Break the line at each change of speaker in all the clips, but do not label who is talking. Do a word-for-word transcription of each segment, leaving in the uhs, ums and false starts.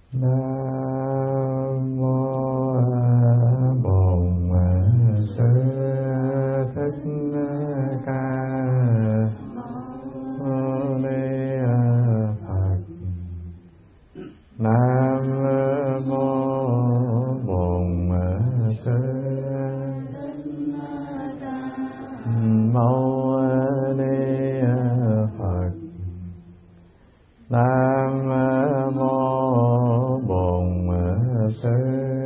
Nam mô Bổn Sư Thích Ca Mâu Ni Phật. Nam mô Bổn Sư Mâu Ni Phật. Nam mô Bổn Sư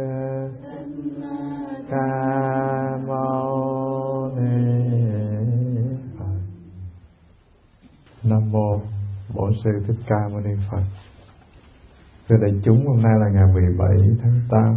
Ca Mâu Ni Phật. Nam mô Bổn Sư Thích Ca Mâu Ni Phật. Thưa đại chúng, hôm nay là ngày mười bảy tháng tám.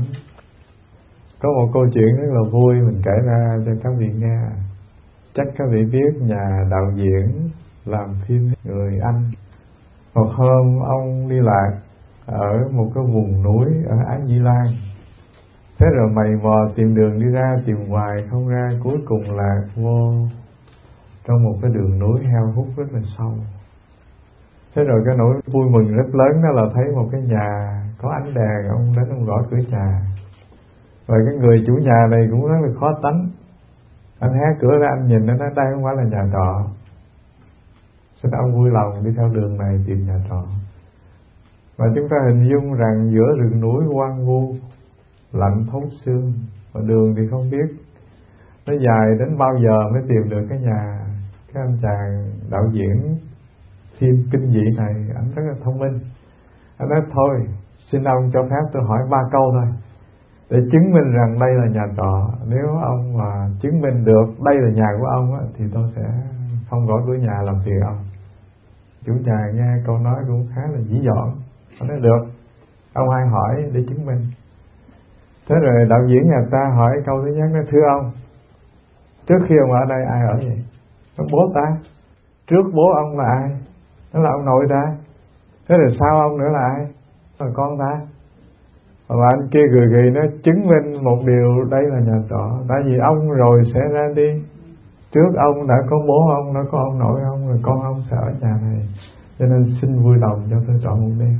Có một câu chuyện rất là vui mình kể ra cho các vị nghe. Chắc các vị biết nhà đạo diễn làm phim người Anh. Một hôm ông đi lạc ở một cái vùng núi ở Ái Di Lan. Thế rồi mày mò tìm đường đi ra, tìm hoài không ra, cuối cùng lạc vô trong một cái đường núi heo hút rất là sâu. Thế rồi cái nỗi vui mừng rất lớn đó là thấy một cái nhà có ánh đèn. Ông đến ông gõ cửa nhà. Rồi cái người chủ nhà này cũng rất là khó tánh. Anh hé cửa ra, anh nhìn nó nói đây không phải là nhà trọ. Xin ông vui lòng đi theo đường này tìm nhà trọ. Và chúng ta hình dung rằng giữa rừng núi hoang vu, lạnh thấu xương, và đường thì không biết nó dài đến bao giờ mới tìm được cái nhà. Cái anh chàng đạo diễn phim kinh dị này, anh rất là thông minh. Anh nói thôi, xin ông cho phép tôi hỏi ba câu thôi để chứng minh rằng đây là nhà trọ. Nếu ông mà chứng minh được đây là nhà của ông á, thì tôi sẽ không gõ cửa nhà làm phiền ông. Chủ nhà nghe câu nói cũng khá là dĩ dỏm. Ông nói được, ông hãy hỏi để chứng minh. Thế rồi đạo diễn nhà ta hỏi câu thứ nhất, nói thưa ông, trước khi ông ở đây ai ở vậy? Nó bố ta. Trước bố ông là ai? Nó là ông nội ta. Thế rồi sau ông nữa là ai? Là con ta. Và anh kia cười cười nó chứng minh một điều, đây là nhà trọ. Tại vì ông rồi sẽ ra đi. Trước ông đã có bố ông, đã có ông nội ông, rồi con ông sẽ ở nhà này. Cho nên xin vui lòng cho tôi trọ một đêm.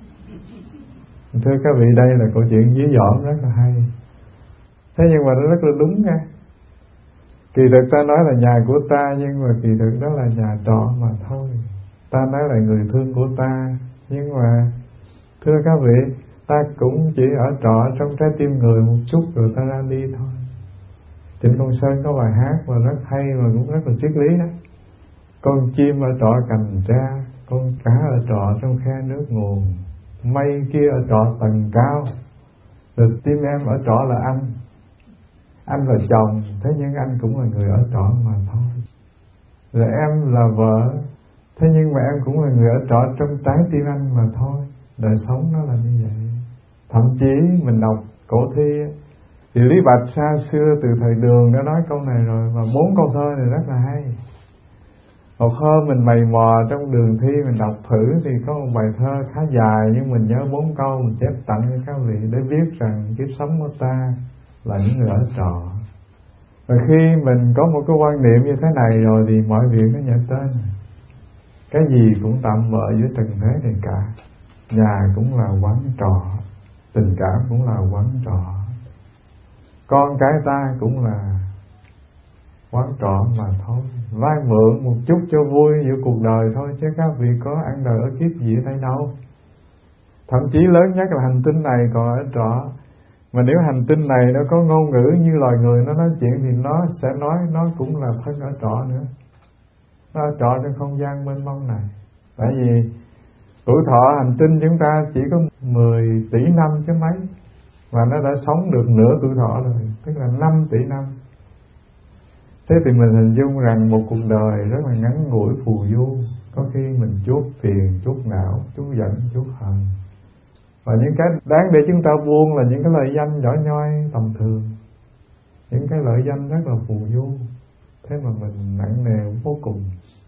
Thưa các vị, đây là câu chuyện dí dỏm rất là hay. Thế nhưng mà nó rất là đúng nha. Kỳ thực ta nói là nhà của ta, nhưng mà kỳ thực đó là nhà trọ mà thôi. Ta nói là người thương của ta, nhưng mà thưa các vị, ta cũng chỉ ở trọ trong trái tim người một chút rồi ta ra đi thôi. Trịnh Công Sơn có bài hát mà rất hay mà cũng rất là triết lý đó. Con chim ở trọ cành tre, con cá ở trọ trong khe nước nguồn, mây kia ở trọ tầng cao, được tim em ở trọ là anh. Anh là chồng, thế nhưng anh cũng là người ở trọ mà thôi. Rồi em là vợ, thế nhưng mà em cũng là người ở trọ trong trái tim anh mà thôi. Đời sống nó là như vậy. Thậm chí mình đọc cổ thi thì Lý Bạch xa xưa từ thời Đường đã nói câu này rồi. Và bốn câu thơ này rất là hay. Một hôm mình mày mò trong đường thi mình đọc thử thì có một bài thơ khá dài, nhưng mình nhớ bốn câu mình chép tặng cho các vị để biết rằng kiếp sống của ta là những người ở trọ. Và khi mình có một cái quan niệm như thế này rồi thì mọi việc nó nhẹ tên. Cái gì cũng tạm bợ giữa trần thế này cả. Nhà cũng là quán trọ, tình cảm cũng là quán trọ, con cái ta cũng là quán trọ mà thôi. Vay mượn một chút cho vui giữa cuộc đời thôi, chứ các vị có ăn đời ở kiếp gì ở đây đâu. Thậm chí lớn nhất là hành tinh này còn ở trọ. Mà nếu hành tinh này nó có ngôn ngữ như loài người nó nói chuyện thì nó sẽ nói nó cũng là thân ở trọ nữa. Nó ở trọ trong không gian mênh mông này. Tại vì tuổi thọ hành tinh chúng ta chỉ có mười tỷ năm chứ mấy, và nó đã sống được nửa tuổi thọ rồi, tức là năm tỷ năm. Thế thì mình hình dung rằng một cuộc đời rất là ngắn ngủi phù du. Có khi mình chuốc phiền, chuốc não, chuốc giận, chuốc hận. Và những cái đáng để chúng ta buông là những cái lợi danh nhỏ nhoi tầm thường, những cái lợi danh rất là phù du. Thế mà mình nặng nề vô cùng.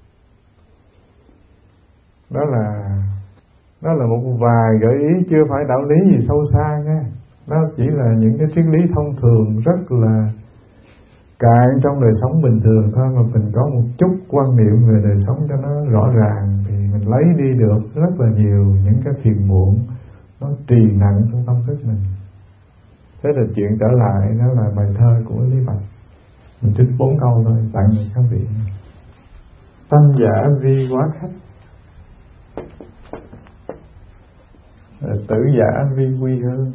Đó là Đó là một vài gợi ý, chưa phải đạo lý gì sâu xa nha. Đó chỉ là những cái triết lý thông thường rất là cạn trong đời sống bình thường thôi, mà mình có một chút quan niệm về đời sống cho nó rõ ràng thì mình lấy đi được rất là nhiều những cái phiền muộn nó trì nặng trong tâm thức mình. Thế là chuyện trở lại đó là bài thơ của Lý Bạch. Mình trích bốn câu thôi tặng cho các vị. Tâm giả vi quá khách, tử giả vi quy hương,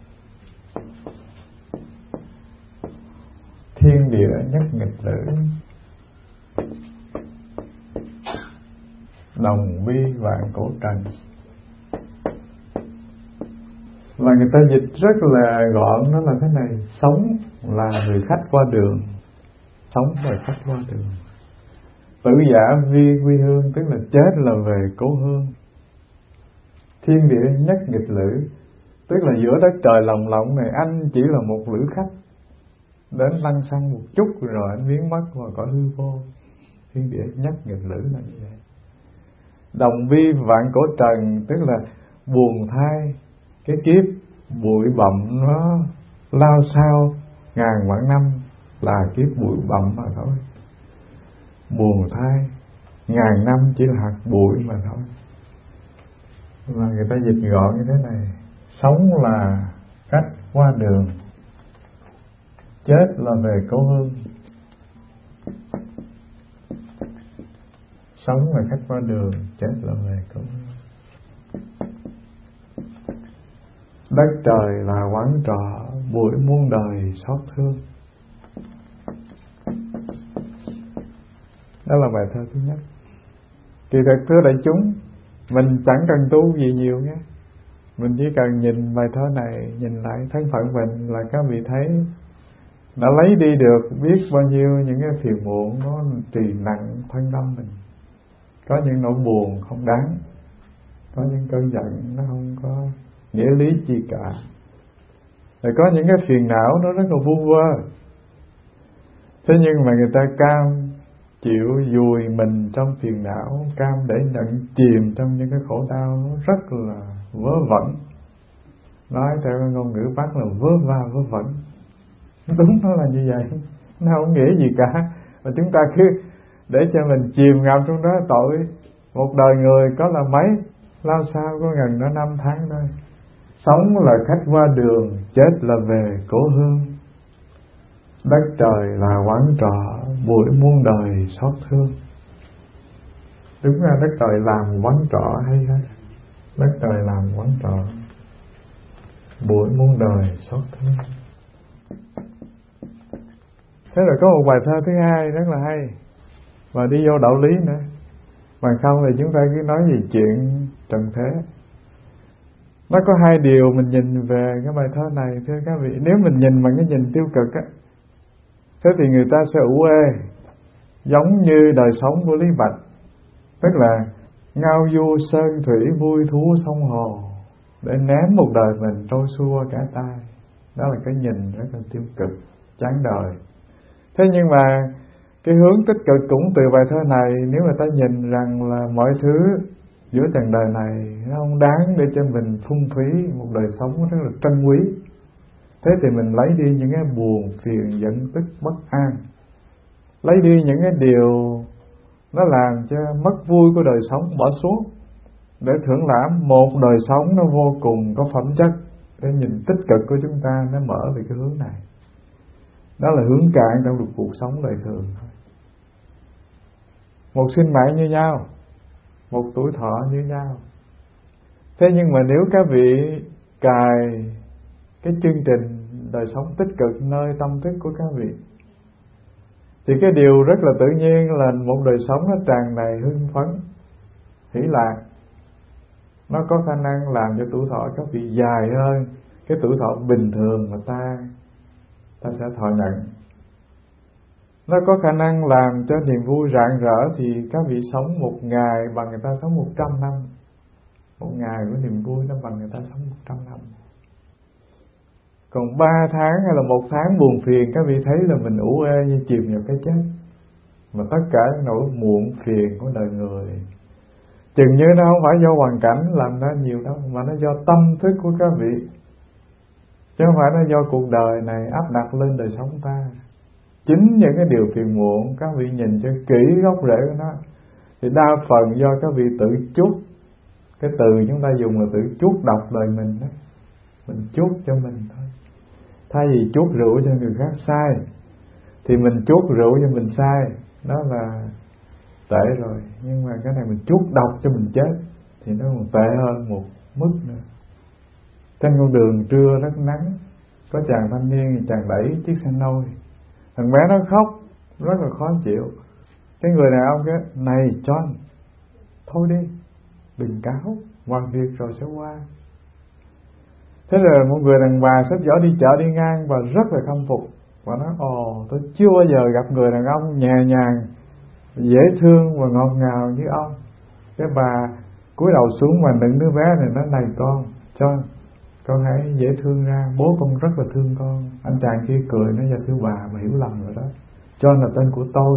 thiên địa nhất nghịch lữ, đồng vi vạn cổ trần. Và người ta dịch rất là gọn, đó là thế này: sống là người khách qua đường, sống là khách qua đường. Tử giả vi quy hương, tức là chết là về cố hương. Thiên địa nhất nghịch lữ, tức là giữa đất trời lồng lộng này anh chỉ là một lữ khách đến lăng xăng một chút rồi anh biến mất và cõi hư vô. Thiên địa nhất nghịch lữ là như vậy. Đồng vi vạn cổ trần, tức là buồn thay cái kiếp bụi bặm nó lao sao ngàn vạn năm là kiếp bụi bặm mà thôi. Buồn thay ngàn năm chỉ là hạt bụi mà thôi. Và người ta dịch gọn như thế này: sống là cách qua đường, chết là về cố hương. Sống là khách qua đường, chết là về cố hương. Đất trời là quán trọ, bụi muôn đời xót thương. Đó là bài thơ thứ nhất. Kỳ thực thưa đại chúng, mình chẳng cần tu gì nhiều nhé. Mình chỉ cần nhìn bài thơ này, nhìn lại thân phận mình là các vị thấy đã lấy đi được biết bao nhiêu những cái phiền muộn nó trì nặng thân tâm mình. Có những nỗi buồn không đáng, có những cơn giận nó không có nghĩa lý chi cả, rồi có những cái phiền não nó rất là vu vơ. Thế nhưng mà người ta cam chịu vùi mình trong phiền não, cam để nhận chìm trong những cái khổ đau, nó rất là vớ vẩn. Nói theo ngôn ngữ Bắc là vớ va vớ vẩn. Đúng, nó là như vậy, nó không nghĩa gì cả. Và chúng ta cứ để cho mình chìm ngập trong đó, tội. Một đời người có là mấy, lao sao có gần nó năm tháng thôi. Sống là khách qua đường, chết là về cố hương. Đất trời là quán trọ, bụi muôn đời xót thương. Đúng ra đất trời làm quán trọ hay hết. Đất trời làm quán trọ, bụi muôn đời xót thương. Thế rồi có một bài thơ thứ hai rất là hay, và đi vô đạo lý nữa. Bằng không thì chúng ta cứ nói về chuyện trần thế. Nó có hai điều mình nhìn về cái bài thơ này, thưa các vị. Nếu mình nhìn bằng cái nhìn tiêu cực á, thế thì người ta sẽ ủ ê, giống như đời sống của Lý Bạch, tức là ngao du sơn thủy vui thú sông hồ, để ném một đời mình trôi xua cả tai. Đó là cái nhìn rất là tiêu cực, chán đời. Thế nhưng mà cái hướng tích cực cũng từ bài thơ này, nếu người ta nhìn rằng là mọi thứ giữa trần đời này nó không đáng để cho mình phung phí một đời sống rất là trân quý, thế thì mình lấy đi những cái buồn phiền giận tức bất an, lấy đi những cái điều nó làm cho mất vui của đời sống, bỏ xuống để thưởng lãm một đời sống nó vô cùng có phẩm chất. Cái nhìn tích cực của chúng ta nó mở về cái hướng này. Đó là hướng cạn trong được cuộc sống đời thường thôi. Một sinh mạng như nhau, một tuổi thọ như nhau. Thế nhưng mà nếu các vị cài cái chương trình đời sống tích cực nơi tâm thức của các vị, thì cái điều rất là tự nhiên là một đời sống nó tràn đầy hưng phấn, hỷ lạc. Nó có khả năng làm cho tuổi thọ các vị dài hơn cái tuổi thọ bình thường mà ta ta sẽ thọ nhận. Nó có khả năng làm cho niềm vui rạng rỡ, thì các vị sống một ngày bằng người ta sống một trăm năm. Một ngày của niềm vui nó bằng người ta sống một trăm năm. Còn ba tháng hay là một tháng buồn phiền, các vị thấy là mình ủ ê như chìm vào cái chết. Mà tất cả nỗi muộn phiền của đời người, chừng như nó không phải do hoàn cảnh làm ra nhiều đâu, mà nó do tâm thức của các vị, chứ không phải nó do cuộc đời này áp đặt lên đời sống ta. Chính những cái điều phiền muộn, các vị nhìn cho kỹ gốc rễ của nó, thì đa phần do các vị tự chuốc Cái từ chúng ta dùng là từ chuốc độc đời mình đó. Mình chuốc cho mình thôi. Thay vì chuốc rượu cho người khác sai thì mình chuốc rượu cho mình sai, đó là tệ rồi. Nhưng mà cái này mình chuốc độc cho mình chết thì nó còn tệ hơn một mức nữa. Trên con đường trưa rất nắng, có chàng thanh niên, chàng đẩy chiếc xe nôi, thằng bé nó khóc rất là khó chịu. Cái người đàn ông cái này John, thôi đi, đừng cáo, hoàn việc rồi sẽ qua. Thế rồi một người đàn bà xách giỏ đi chợ đi ngang và rất là khâm phục, và nói ồ, tôi chưa bao giờ gặp người đàn ông nhẹ nhàng, dễ thương và ngọt ngào như ông. Cái bà cúi đầu xuống và nựng đứa bé này, nói này con, John, con hãy dễ thương ra, bố con rất là thương con. Anh chàng kia cười nói, dạ thưa bà, mà hiểu lầm rồi đó, John là tên của tôi.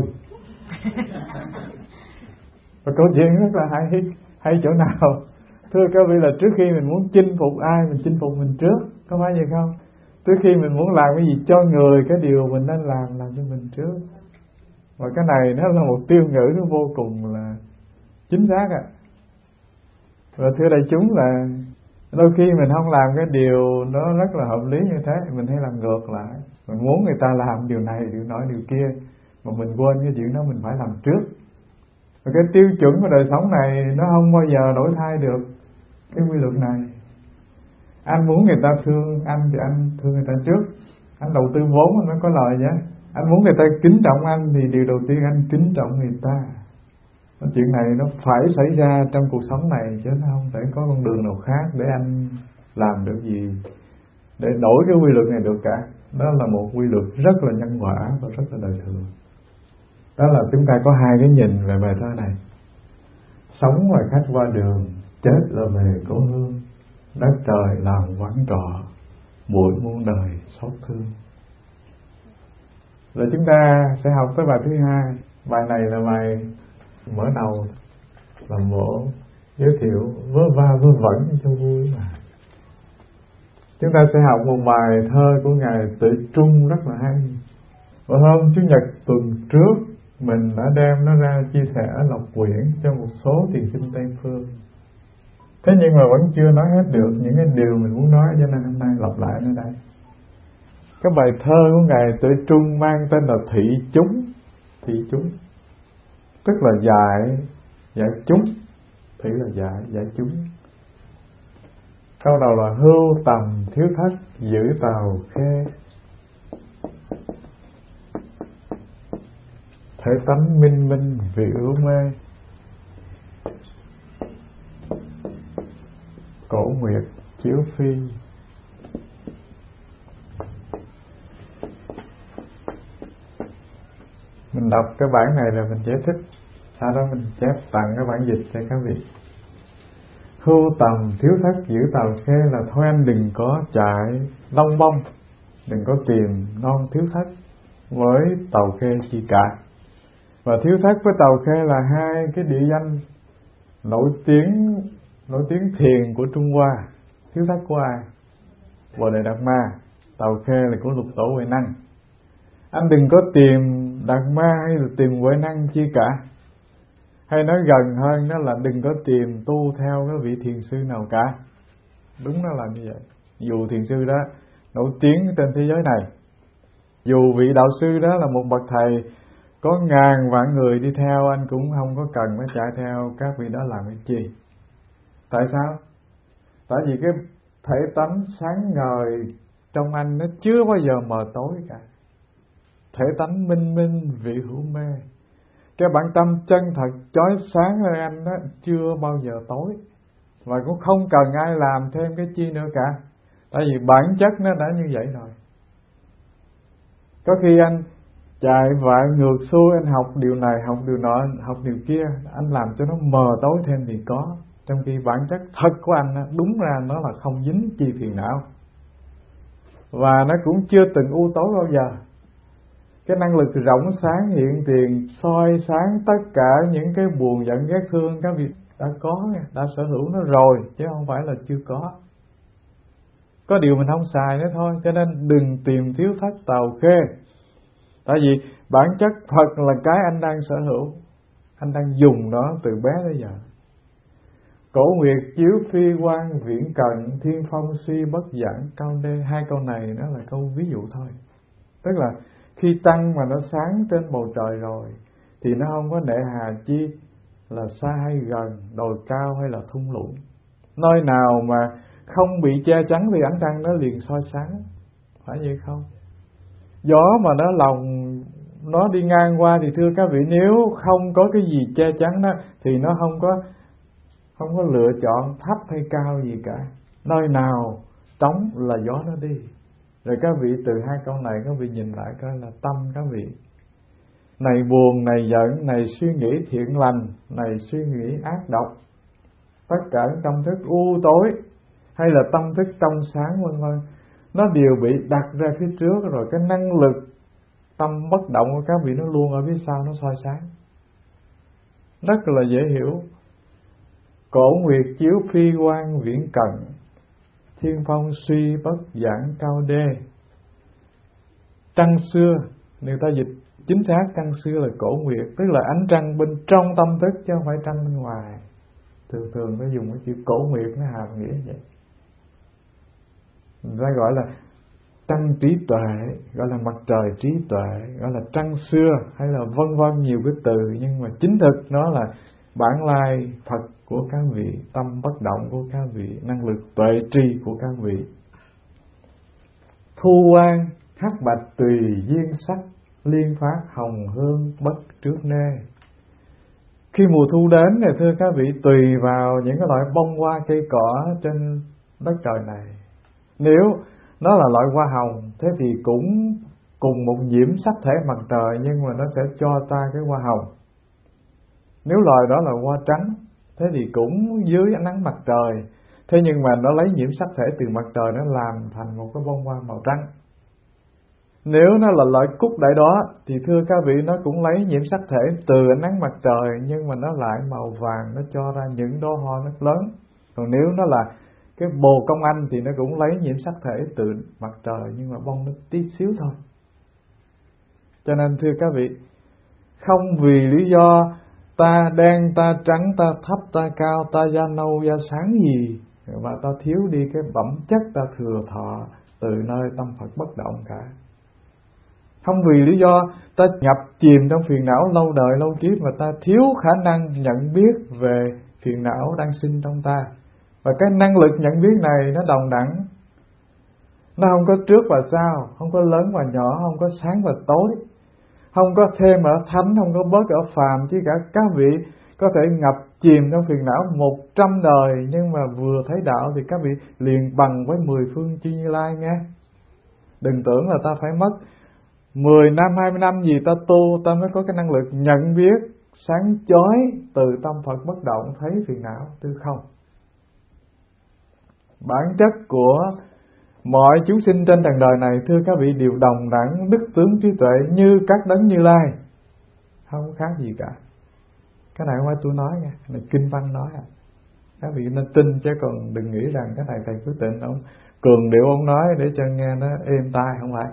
Và câu chuyện rất là hay, hay chỗ nào? Thưa các vị, là trước khi mình muốn chinh phục ai, mình chinh phục mình trước, có phải vậy không? Trước khi mình muốn làm cái gì cho người, cái điều mình nên làm, làm cho mình trước. Và cái này nó là một tiêu ngữ nó vô cùng là chính xác ạ. À. Và thưa đại chúng, là đôi khi mình không làm cái điều nó rất là hợp lý như thế, mình hay làm ngược lại. Mình muốn người ta làm điều này, điều nọ, điều kia, mà mình quên cái chuyện đó mình phải làm trước. Và cái tiêu chuẩn của đời sống này nó không bao giờ đổi thay được cái quy luật này. Anh muốn người ta thương anh thì anh thương người ta trước. Anh đầu tư vốn anh mới có lời chứ. Anh muốn người ta kính trọng anh thì điều đầu tiên anh kính trọng người ta. Cái chuyện này nó phải xảy ra trong cuộc sống này, chứ nó không thể có con đường nào khác để anh làm được gì để đổi cái quy luật này được cả. Đó là một quy luật rất là nhân quả và rất là đời thường. Đó là chúng ta có hai cái nhìn về bài thơ này. Sống là khách qua đường, chết là về cố hương. Đất trời làm quán trọ, bụi muôn đời xót thương. Rồi chúng ta sẽ học tới bài thứ hai. Bài này là bài mở đầu, làm bộ giới thiệu vớ va vớ vẩn cho vui mà. Chúng ta sẽ học một bài thơ của Ngài Tuệ Trung rất là hay. Và hôm Chủ nhật tuần trước mình đã đem nó ra chia sẻ ở Lộc Quyển cho một số thiền sinh Tây Phương. Thế nhưng mà vẫn chưa nói hết được những cái điều mình muốn nói, cho nên hôm nay lặp lại ở đây. Cái bài thơ của Ngài Tuệ Trung mang tên là Thị Chúng. Thị Chúng tức là dạy, dạy chúng. Thị là dạy, dạy chúng. Câu đầu là hưu tầm thiếu thất giữ tàu khê. Thể tánh minh minh vì ưu mê. Cổ nguyệt chiếu phi. Mình đọc cái bản này là mình giải thích, sau đó mình chép tặng cái bản dịch cho các vị. Hưu tầm thiếu thất giữ tàu khê là thôi anh đừng có chạy long bông, đừng có tìm non thiếu thất với tàu khê chi cả. Và thiếu thất với tàu khê là hai cái địa danh nổi tiếng nổi tiếng thiền của Trung Hoa. Thiếu thất của ai? Bồ Đề Đạt Ma. Tàu khê là của Lục Tổ Huệ Năng. Anh đừng có tìm Đạt Ma hay là tìm Huệ Năng chi cả. Hay nói gần hơn đó là đừng có tìm tu theo cái vị thiền sư nào cả. Đúng nó là như vậy. Dù thiền sư đó nổi tiếng trên thế giới này, dù vị đạo sư đó là một bậc thầy có ngàn vạn người đi theo, anh cũng không có cần phải chạy theo các vị đó làm cái chi. Tại sao? Tại vì cái thể tánh sáng ngời trong anh nó chưa bao giờ mờ tối cả. Thể tánh minh minh vị hữu mê. Cái bản tâm chân thật chói sáng ở anh đó chưa bao giờ tối. Và cũng không cần ai làm thêm cái chi nữa cả. Tại vì bản chất nó đã như vậy rồi. Có khi anh chạy vại ngược xuôi, anh học điều này, học điều nọ, học điều kia, anh làm cho nó mờ tối thêm thì có. Trong khi bản chất thật của anh đúng ra nó là không dính chi phiền não. Và nó cũng chưa từng u tối bao giờ. Cái năng lực rộng sáng hiện tiền soi sáng tất cả những cái buồn giận ghét thương các vị đã có, đã sở hữu nó rồi, chứ không phải là chưa có. Có điều mình không xài nữa thôi, cho nên đừng tìm thiếu thất tàu khê. Tại vì bản chất thật là cái anh đang sở hữu, anh đang dùng nó từ bé tới giờ. Cổ nguyệt chiếu phi quan viễn cận, thiên phong suy bất giảng cao đê. Hai câu này nó là câu ví dụ thôi. Tức là khi trăng mà nó sáng trên bầu trời rồi thì nó không có nể hà chi là xa hay gần, đồi cao hay là thung lũng. Nơi nào mà không bị che chắn thì ánh trăng nó liền soi sáng, phải vậy không? Gió mà nó lòng nó đi ngang qua thì thưa các vị, nếu không có cái gì che chắn đó thì nó không có không có lựa chọn thấp hay cao gì cả. Nơi nào trống là gió nó đi. Rồi các vị từ hai câu này các vị nhìn lại coi là tâm các vị. Này buồn, này giận, này suy nghĩ thiện lành, này suy nghĩ ác độc, tất cả tâm thức u tối hay là tâm thức trong sáng vân vân, nó đều bị đặt ra phía trước rồi. Cái năng lực tâm bất động của các vị nó luôn ở phía sau, nó soi sáng, rất là dễ hiểu. Cổ nguyệt chiếu phi quan viễn cận, thiên phong suy bất giảng cao đê. Trăng xưa, người ta dịch chính xác trăng xưa là cổ nguyệt, tức là ánh trăng bên trong tâm thức chứ không phải trăng bên ngoài. Thường thường phải dùng cái chữ cổ nguyệt nó hàm nghĩa vậy. Người ta gọi là trăng trí tuệ, gọi là mặt trời trí tuệ, gọi là trăng xưa hay là vân vân nhiều cái từ, nhưng mà chính thực nó là bản lai Phật của các vị, tâm bất động của các vị, năng lực tuệ tri của các vị. Thu quan hắc bạch tùy duyên sắc, liên phát hồng hương bất trước nê. Khi mùa thu đến thì thưa các vị, tùy vào những cái loại bông hoa cây cỏ trên đất trời này. Nếu nó là loại hoa hồng, thế thì cũng cùng một nhiễm sắc thể mặt trời, nhưng mà nó sẽ cho ta cái hoa hồng. Nếu loài đó là hoa trắng, thế thì cũng dưới ánh nắng mặt trời, thế nhưng mà nó lấy nhiễm sắc thể từ mặt trời, nó làm thành một cái bông hoa màu trắng. Nếu nó là loại cúc đại đó thì thưa các vị, nó cũng lấy nhiễm sắc thể từ ánh nắng mặt trời, nhưng mà nó lại màu vàng, nó cho ra những đóa hoa rất lớn. Còn nếu nó là cái bồ công anh thì nó cũng lấy nhiễm sắc thể từ mặt trời, nhưng mà bông nó tí xíu thôi. Cho nên thưa các vị, không vì lý do ta đen, ta trắng, ta thấp, ta cao, ta da nâu, da sáng gì mà ta thiếu đi cái bẩm chất ta thừa thọ từ nơi tâm Phật bất động cả. Không vì lý do ta nhập chìm trong phiền não lâu đời lâu kiếp mà ta thiếu khả năng nhận biết về phiền não đang sinh trong ta. Và cái năng lực nhận biết này nó đồng đẳng, nó không có trước và sau, không có lớn và nhỏ, không có sáng và tối, không có thêm ở thánh, không có bớt ở phàm. Chứ cả các vị có thể ngập chìm trong phiền não một trăm đời, nhưng mà vừa thấy đạo thì các vị liền bằng với mười phương chư Như Lai nghe. Đừng tưởng là ta phải mất mười năm, hai mươi năm gì ta tu, ta mới có cái năng lực nhận biết sáng chói từ tâm Phật bất động, thấy phiền não tư không. Bản chất của mọi chúng sinh trên trần đời này thưa các vị đều đồng đẳng đức tướng trí tuệ như các đấng Như Lai, không khác gì cả. Cái này không phải tôi nói nha, cái này kinh văn nói à. Các vị nên tin chứ còn đừng nghĩ rằng cái này thầy Phước Tịnh ông cường điệu ông nói để cho nghe nó êm tai, không phải.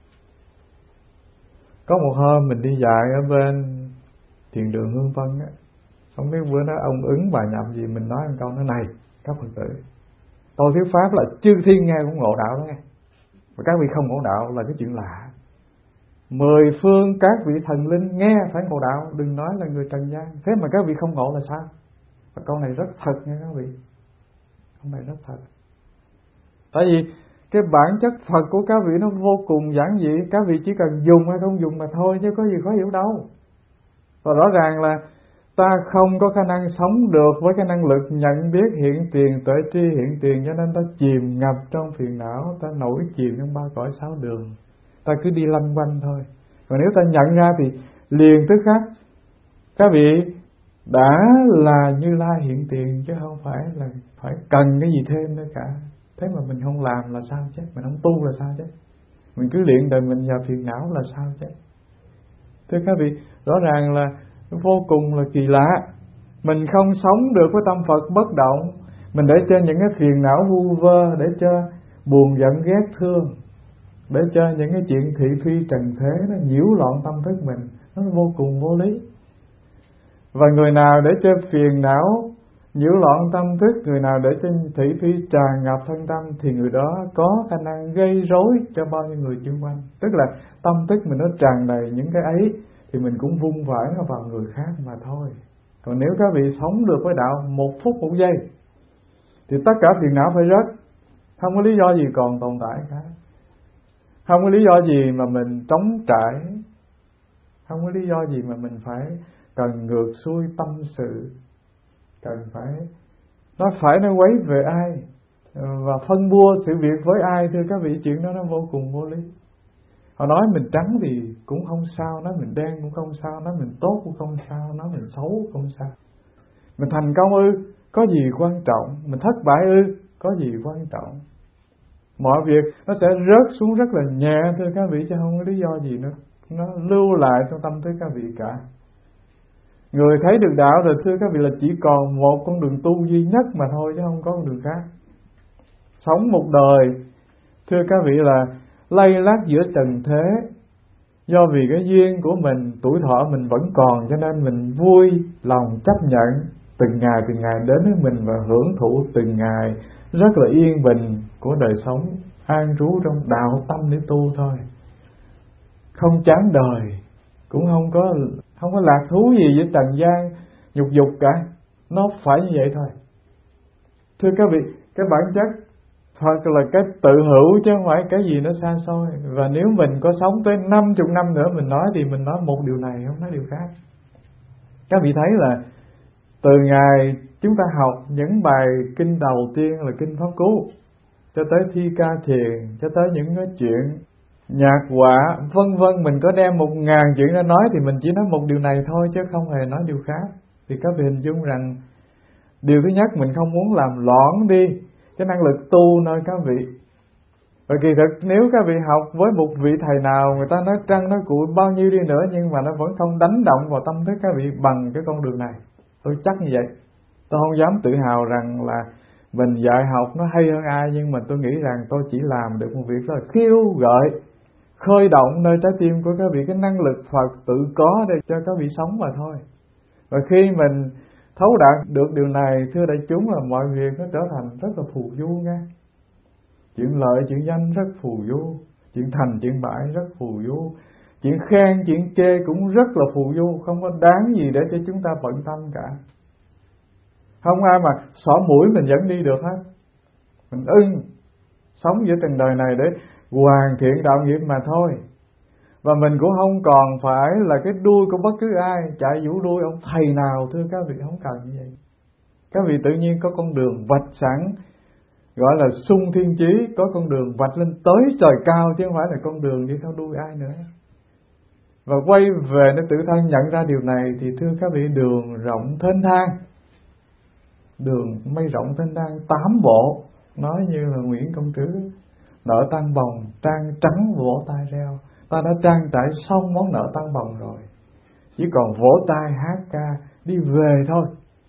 Có một hôm mình đi dạy ở bên thiền đường Hương Vân á, không biết bữa đó ông ứng bài nhập gì, mình nói một câu nói này: các Phật tử, tôi thuyết pháp là chư thiên nghe cũng ngộ đạo đó nghe, và các vị không ngộ đạo là cái chuyện lạ. Mười phương các vị thần linh nghe phải ngộ đạo, đừng nói là người trần gian. Thế mà các vị không ngộ là sao? Và câu này rất thật nha các vị, câu này rất thật. Tại vì cái bản chất Phật của các vị nó vô cùng giản dị, các vị chỉ cần dùng hay không dùng mà thôi, chứ có gì khó hiểu đâu. Và rõ ràng là ta không có khả năng sống được với cái năng lực nhận biết hiện tiền, tuệ tri hiện tiền, cho nên ta chìm ngập trong phiền não, ta nổi chìm trong ba cõi sáu đường, ta cứ đi lanh quanh thôi. Còn nếu ta nhận ra thì liền tức khắc các vị đã là Như Lai hiện tiền, chứ không phải là phải cần cái gì thêm nữa cả. Thế mà mình không làm là sao chứ? Mình không tu là sao chứ? Mình cứ luyện đời mình vào phiền não là sao chứ? Thưa các vị, rõ ràng là vô cùng là kỳ lạ. Mình không sống được với tâm Phật bất động, mình để cho những cái phiền não vu vơ, để cho buồn giận ghét thương, để cho những cái chuyện thị phi trần thế nó nhiễu loạn tâm thức mình, nó vô cùng vô lý. Và người nào để cho phiền não nhiễu loạn tâm thức, người nào để cho thị phi tràn ngập thân tâm thì người đó có khả năng gây rối cho bao nhiêu người xung quanh. Tức là tâm thức mình nó tràn đầy những cái ấy thì mình cũng vung vãi nó vào người khác mà thôi. Còn nếu các vị sống được với đạo một phút một giây thì tất cả phiền não phải rớt, không có lý do gì còn tồn tại cả, không có lý do gì mà mình trống trải, không có lý do gì mà mình phải cần ngược xuôi tâm sự, cần phải nó phải nó quấy về ai và phân bua sự việc với ai. Thưa các vị, chuyện đó nó vô cùng vô lý. Họ nói mình trắng thì cũng không sao, nói mình đen cũng không sao, nói mình tốt cũng không sao, nói mình xấu cũng không sao. Mình thành công ư, có gì quan trọng? Mình thất bại ư, có gì quan trọng? Mọi việc nó sẽ rớt xuống rất là nhẹ, thưa các vị, chứ không có lý do gì nữa nó lưu lại trong tâm thức các vị cả. Người thấy được đạo rồi, thưa các vị, là chỉ còn một con đường tu duy nhất mà thôi, chứ không có con đường khác. Sống một đời, thưa các vị, là lay lắt giữa trần thế. Do vì cái duyên của mình, tuổi thọ mình vẫn còn, cho nên mình vui lòng chấp nhận từng ngày từng ngày đến với mình và hưởng thụ từng ngày rất là yên bình của đời sống, an trú trong đạo tâm để tu thôi. Không chán đời, cũng không có không có lạc thú gì với trần gian nhục dục cả. Nó phải như vậy thôi. Thưa các vị, cái bản chất Phật là cái tự hữu chứ không phải cái gì nó xa xôi. Và nếu mình có sống tới năm mươi năm nữa mình nói thì mình nói một điều này, không nói điều khác. Các vị thấy là từ ngày chúng ta học những bài kinh đầu tiên là kinh Pháp Cú, cho tới Thi Ca Thiền, cho tới những cái chuyện nhạc họa vân vân, mình có đem một ngàn chuyện ra nói thì mình chỉ nói một điều này thôi chứ không hề nói điều khác. Thì các vị hình dung rằng điều thứ nhất, mình không muốn làm loãng đi cái năng lực tu nơi các vị. Và kỳ thực nếu các vị học với một vị thầy nào, người ta nói trăng nói cuội bao nhiêu đi nữa, nhưng mà nó vẫn không đánh động vào tâm thức các vị bằng cái con đường này. Tôi chắc như vậy. Tôi không dám tự hào rằng là mình dạy học nó hay hơn ai, nhưng mà tôi nghĩ rằng tôi chỉ làm được một việc đó là khiêu gợi, khơi động nơi trái tim của các vị cái năng lực Phật tự có để cho các vị sống mà thôi. Và khi mình thấu đạt được điều này, thưa đại chúng, là mọi việc nó trở thành rất là phù du nha. Chuyện lợi, chuyện danh rất phù du, chuyện thành, chuyện bại rất phù du, chuyện khen, chuyện chê cũng rất là phù du, không có đáng gì để cho chúng ta bận tâm cả. Không ai mà xỏ mũi mình vẫn đi được hết. Mình ưng sống giữa từng đời này để hoàn thiện đạo nghiệp mà thôi. Và mình cũng không còn phải là cái đuôi của bất cứ ai, chạy vũ đuôi ông thầy nào, thưa các vị, không cần như vậy. Các vị tự nhiên có con đường vạch sẵn, gọi là sung thiên chí, có con đường vạch lên tới trời cao, chứ không phải là con đường đi theo đuôi ai nữa. Và quay về nó tự thân nhận ra điều này thì thưa các vị, đường rộng thênh thang, đường mây rộng thênh thang tám bộ, nói như là Nguyễn Công Trứ, nợ tăng bồng trang trắng vỗ tay reo. Ta đã trang trải xong món nợ tăng bồng rồi, chỉ còn vỗ tay hát ca đi về thôi.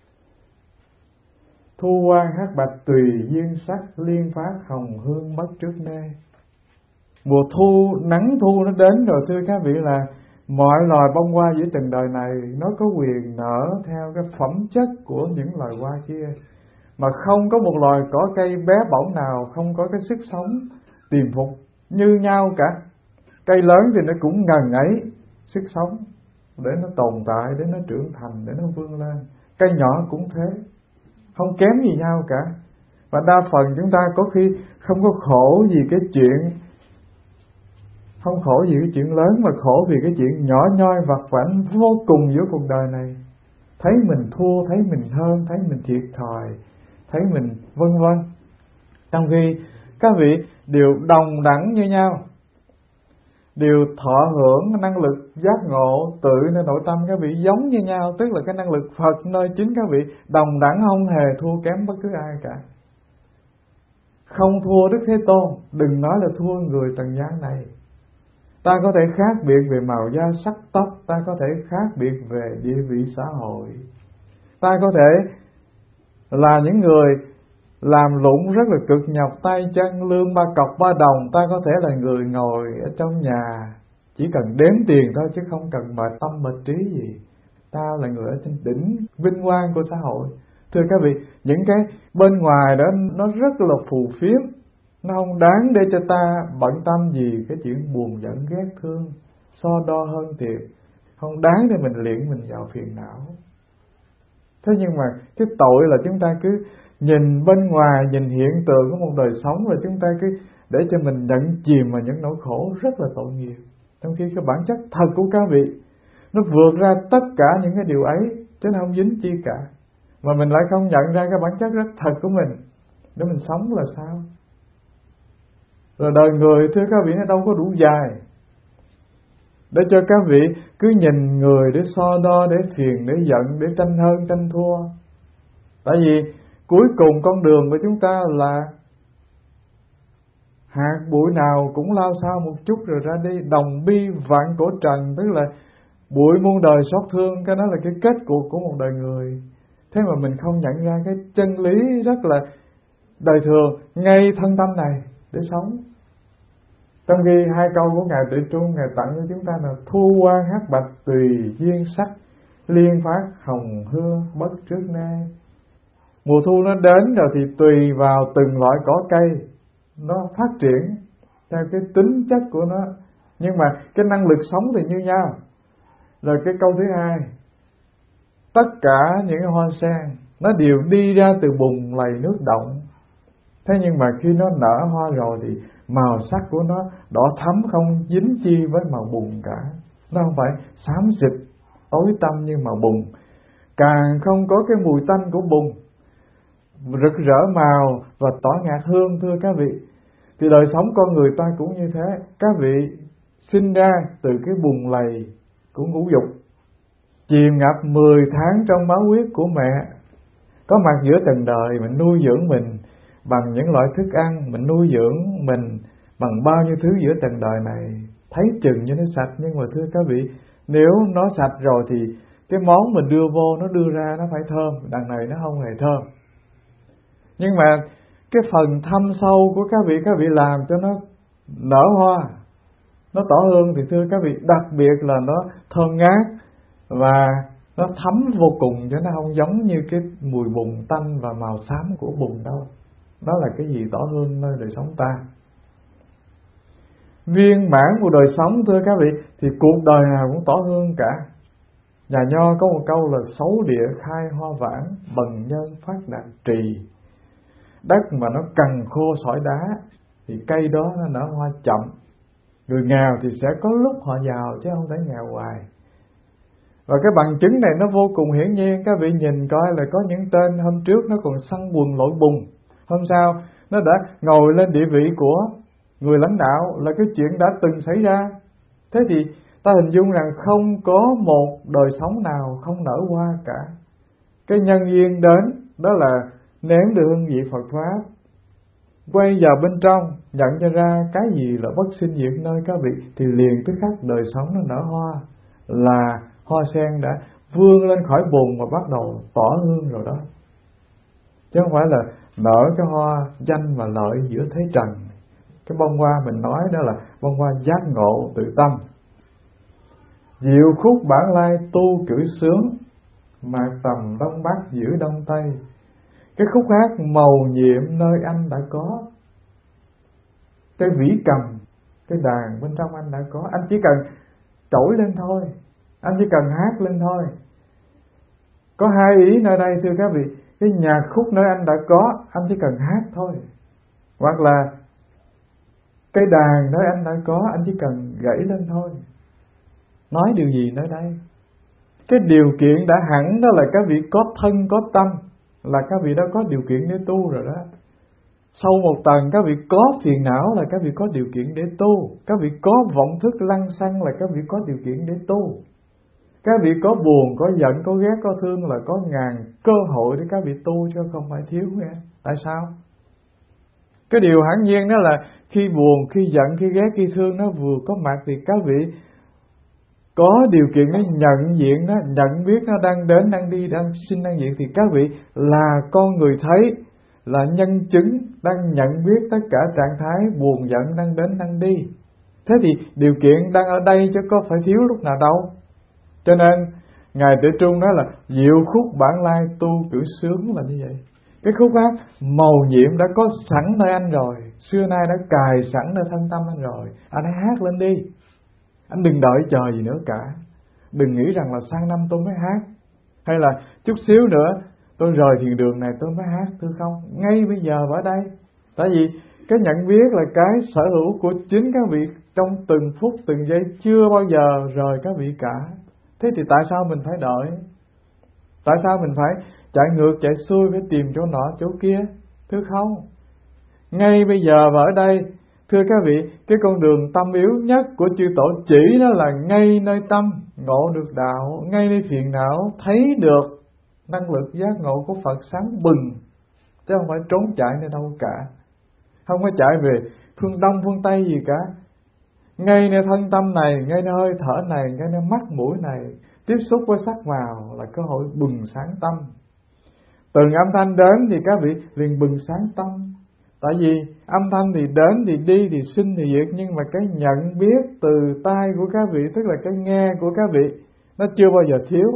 Thu quan hát bạch tùy duyên sắc, liên phát hồng hương mất trước nê. Mùa thu, nắng thu nó đến rồi, thưa các vị, là mọi loài bông hoa giữa trần đời này nó có quyền nở theo cái phẩm chất của những loài hoa kia, mà không có một loài cỏ cây bé bỏng nào không có cái sức sống tiềm phục như nhau cả. Cây lớn thì nó cũng ngần ấy sức sống để nó tồn tại, để nó trưởng thành, để nó vươn lên. Cây nhỏ cũng thế, không kém gì nhau cả. Và đa phần chúng ta có khi không có khổ vì cái chuyện Không khổ vì cái chuyện lớn, mà khổ vì cái chuyện nhỏ nhoi vặt vãnh vô cùng giữa cuộc đời này. Thấy mình thua, thấy mình hơn, thấy mình thiệt thòi, thấy mình vân vân. Trong khi các vị đều đồng đẳng như nhau, đều thọ hưởng năng lực giác ngộ tự nơi nội tâm các vị giống như nhau, tức là cái năng lực Phật nơi chính các vị đồng đẳng, không hề thua kém bất cứ ai cả. Không thua Đức Thế Tôn, đừng nói là thua người trần gian này. Ta có thể khác biệt về màu da sắc tóc, ta có thể khác biệt về địa vị xã hội, ta có thể là những người làm lụng rất là cực nhọc, tay chân lương ba cọc ba đồng, ta có thể là người ngồi ở trong nhà chỉ cần đếm tiền thôi chứ không cần mệt tâm mệt trí gì. Ta là người ở trên đỉnh vinh quang của xã hội, Thưa các vị, những cái bên ngoài đó nó rất là phù phiếm, nó không đáng để cho ta bận tâm gì cái chuyện buồn giận ghét thương, so đo hơn thiệt, không đáng để mình luyện mình vào phiền não. Thế nhưng mà cái tội là chúng ta cứ nhìn bên ngoài, nhìn hiện tượng của một đời sống, rồi chúng ta cứ để cho mình nhận chìm vào những nỗi khổ rất là tội nghiệp. Trong khi cái bản chất thật của các vị nó vượt ra tất cả những cái điều ấy, chứ nó không dính chi cả. Mà mình lại không nhận ra cái bản chất rất thật của mình để mình sống là sao? Rồi đời người thưa các vị nó đâu có đủ dài để cho các vị cứ nhìn người để so đo, để phiền, để giận, để tranh hơn, tranh thua. Tại vì cuối cùng con đường của chúng ta là hạt bụi nào cũng lao sao một chút rồi ra đi, đồng bi vạn cổ trần, tức là bụi muôn đời xót thương. Cái đó là cái kết cục của một đời người. Thế mà mình không nhận ra cái chân lý rất là đời thường ngay thân tâm này để sống. Trong khi hai câu của Ngài Tuệ Trung, Ngài tặng cho chúng ta là thu quan hát bạch tùy duyên sắc, liên phát hồng hương bất trước nay. Mùa thu nó đến rồi thì tùy vào từng loại cỏ cây nó phát triển theo cái tính chất của nó, nhưng mà cái năng lực sống thì như nhau. Rồi cái câu thứ hai, tất cả những cái hoa sen nó đều đi ra từ bùn lầy nước động. Thế nhưng mà khi nó nở hoa rồi thì màu sắc của nó đỏ thắm, không dính chi với màu bùn cả. Nó không phải xám xịt tối tăm như màu bùn, càng không có cái mùi tanh của bùn, rực rỡ màu và tỏa ngạt hương. Thưa các vị, thì đời sống con người ta cũng như thế. Các vị sinh ra từ cái bùn lầy của ngũ dục, chìm ngập mười tháng trong máu huyết của mẹ, có mặt giữa trần đời. Mình nuôi dưỡng mình bằng những loại thức ăn, mình nuôi dưỡng mình bằng bao nhiêu thứ giữa trần đời này, thấy chừng như nó sạch. Nhưng mà thưa các vị, nếu nó sạch rồi thì cái món mình đưa vô, nó đưa ra nó phải thơm, đằng này nó không hề thơm. Nhưng mà cái phần thâm sâu của các vị, các vị làm cho nó nở hoa, nó tỏ hương, thì thưa các vị, đặc biệt là nó thơm ngát và nó thấm vô cùng, chứ nó không giống như cái mùi bùn tanh và màu xám của bùn đâu. Đó là cái gì tỏ hương nơi đời sống ta. Viên mãn của đời sống thưa các vị, thì cuộc đời nào cũng tỏ hương cả. Nhà Nho có một câu là xấu địa khai hoa vãn, bần nhân phát đạt trì. Đất mà nó cằn khô sỏi đá thì cây đó nó nở hoa chậm. Người nghèo thì sẽ có lúc họ giàu chứ không thể nghèo hoài. Và cái bằng chứng này nó vô cùng hiển nhiên. Các vị nhìn coi là có những tên hôm trước nó còn săn quần lội bùn, hôm sau nó đã ngồi lên địa vị của người lãnh đạo, là cái chuyện đã từng xảy ra. Thế thì ta hình dung rằng không có một đời sống nào không nở hoa cả. Cái nhân duyên đến đó là nếm được hương vị Phật Pháp, quay vào bên trong nhận cho ra cái gì là bất sinh diệt nơi các vị, thì liền tức khắc đời sống nó nở hoa, là hoa sen đã vươn lên khỏi bùn và bắt đầu tỏ hương rồi đó. Chứ không phải là nở cái hoa danh và lợi giữa thế trần. Cái bông hoa mình nói đó là bông hoa giác ngộ tự tâm. Diệu khúc bản lai tu cử sướng, mạc tầm đông bắc giữ đông tây. Cái khúc hát màu nhiệm nơi anh đã có. Cái vĩ cầm, cái đàn bên trong anh đã có. Anh chỉ cần trỗi lên thôi, anh chỉ cần hát lên thôi. Có hai ý nơi đây thưa các vị. Cái nhạc khúc nơi anh đã có, anh chỉ cần hát thôi. Hoặc là cái đàn nơi anh đã có, anh chỉ cần gảy lên thôi. Nói điều gì nơi đây? Cái điều kiện đã hẳn đó là các vị có thân có tâm, là các vị đã có điều kiện để tu rồi đó. Sâu một tầng các vị có phiền não là các vị có điều kiện để tu. Các vị có vọng thức lăng xăng là các vị có điều kiện để tu. Các vị có buồn, có giận, có ghét, có thương là có ngàn cơ hội để các vị tu, chứ không phải thiếu nghe. Tại sao? Cái điều hẳn nhiên đó là khi buồn, khi giận, khi ghét, khi thương nó vừa có mặt thì các vị có điều kiện để nhận diện nó, nhận biết nó đang đến, đang đi, đang sinh, đang diện, thì các vị là con người thấy, là nhân chứng, đang nhận biết tất cả trạng thái buồn giận đang đến, đang đi. Thế thì điều kiện đang ở đây chứ có phải thiếu lúc nào đâu. Cho nên Ngài Tuệ Trung nói là diệu khúc bản lai tu cử sướng là như vậy. Cái khúc hát màu nhiệm đã có sẵn nơi anh rồi, xưa nay đã cài sẵn nơi thân tâm anh rồi. Anh hãy hát lên đi. Anh đừng đợi chờ gì nữa cả. Đừng nghĩ rằng là sang năm tôi mới hát, hay là chút xíu nữa tôi rời thiền đường này tôi mới hát. Thưa không, ngay bây giờ ở đây. Tại vì cái nhận biết là cái sở hữu của chính các vị trong từng phút từng giây, chưa bao giờ rời các vị cả. Thế thì tại sao mình phải đợi? Tại sao mình phải chạy ngược chạy xuôi, phải tìm chỗ nọ chỗ kia? Thưa không, ngay bây giờ và ở đây, thưa các vị, cái con đường tâm yếu nhất của chư tổ chỉ đó là ngay nơi tâm ngộ được đạo, ngay nơi phiền não thấy được năng lực giác ngộ của Phật sáng bừng, chứ không phải trốn chạy nơi đâu cả. Không có chạy về phương Đông phương Tây gì cả. Ngay nơi thân tâm này, ngay nơi hơi thở này, ngay nơi mắt mũi này, tiếp xúc với sắc màu là cơ hội bừng sáng tâm. Từng âm thanh đến thì các vị liền bừng sáng tâm. Tại vì âm thanh thì đến thì đi thì sinh thì diệt, nhưng mà cái nhận biết từ tai của các vị, tức là cái nghe của các vị, nó chưa bao giờ thiếu.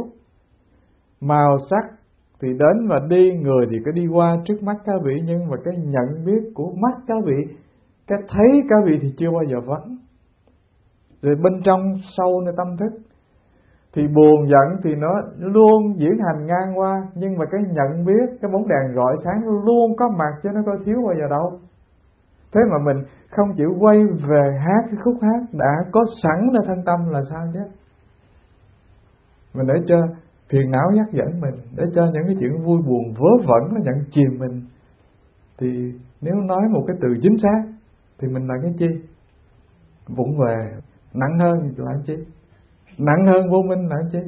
Màu sắc thì đến và đi, người thì cứ đi qua trước mắt các vị, nhưng mà cái nhận biết của mắt các vị, cái thấy các vị thì chưa bao giờ vắng. Rồi bên trong sâu nơi tâm thức thì buồn giận thì nó luôn diễn hành ngang qua, nhưng mà cái nhận biết, cái bóng đèn rọi sáng luôn có mặt, chứ nó có thiếu bao giờ đâu. Thế mà mình không chịu quay về hát cái khúc hát đã có sẵn nơi thân tâm là sao chứ? Mình để cho phiền não dắt dẫn mình, để cho những cái chuyện vui buồn vớ vẩn nó nhận chìm mình. Thì nếu nói một cái từ chính xác thì mình là cái chi? Vụng về. Nặng hơn là cái chi? Nặng hơn vô minh là cái chi?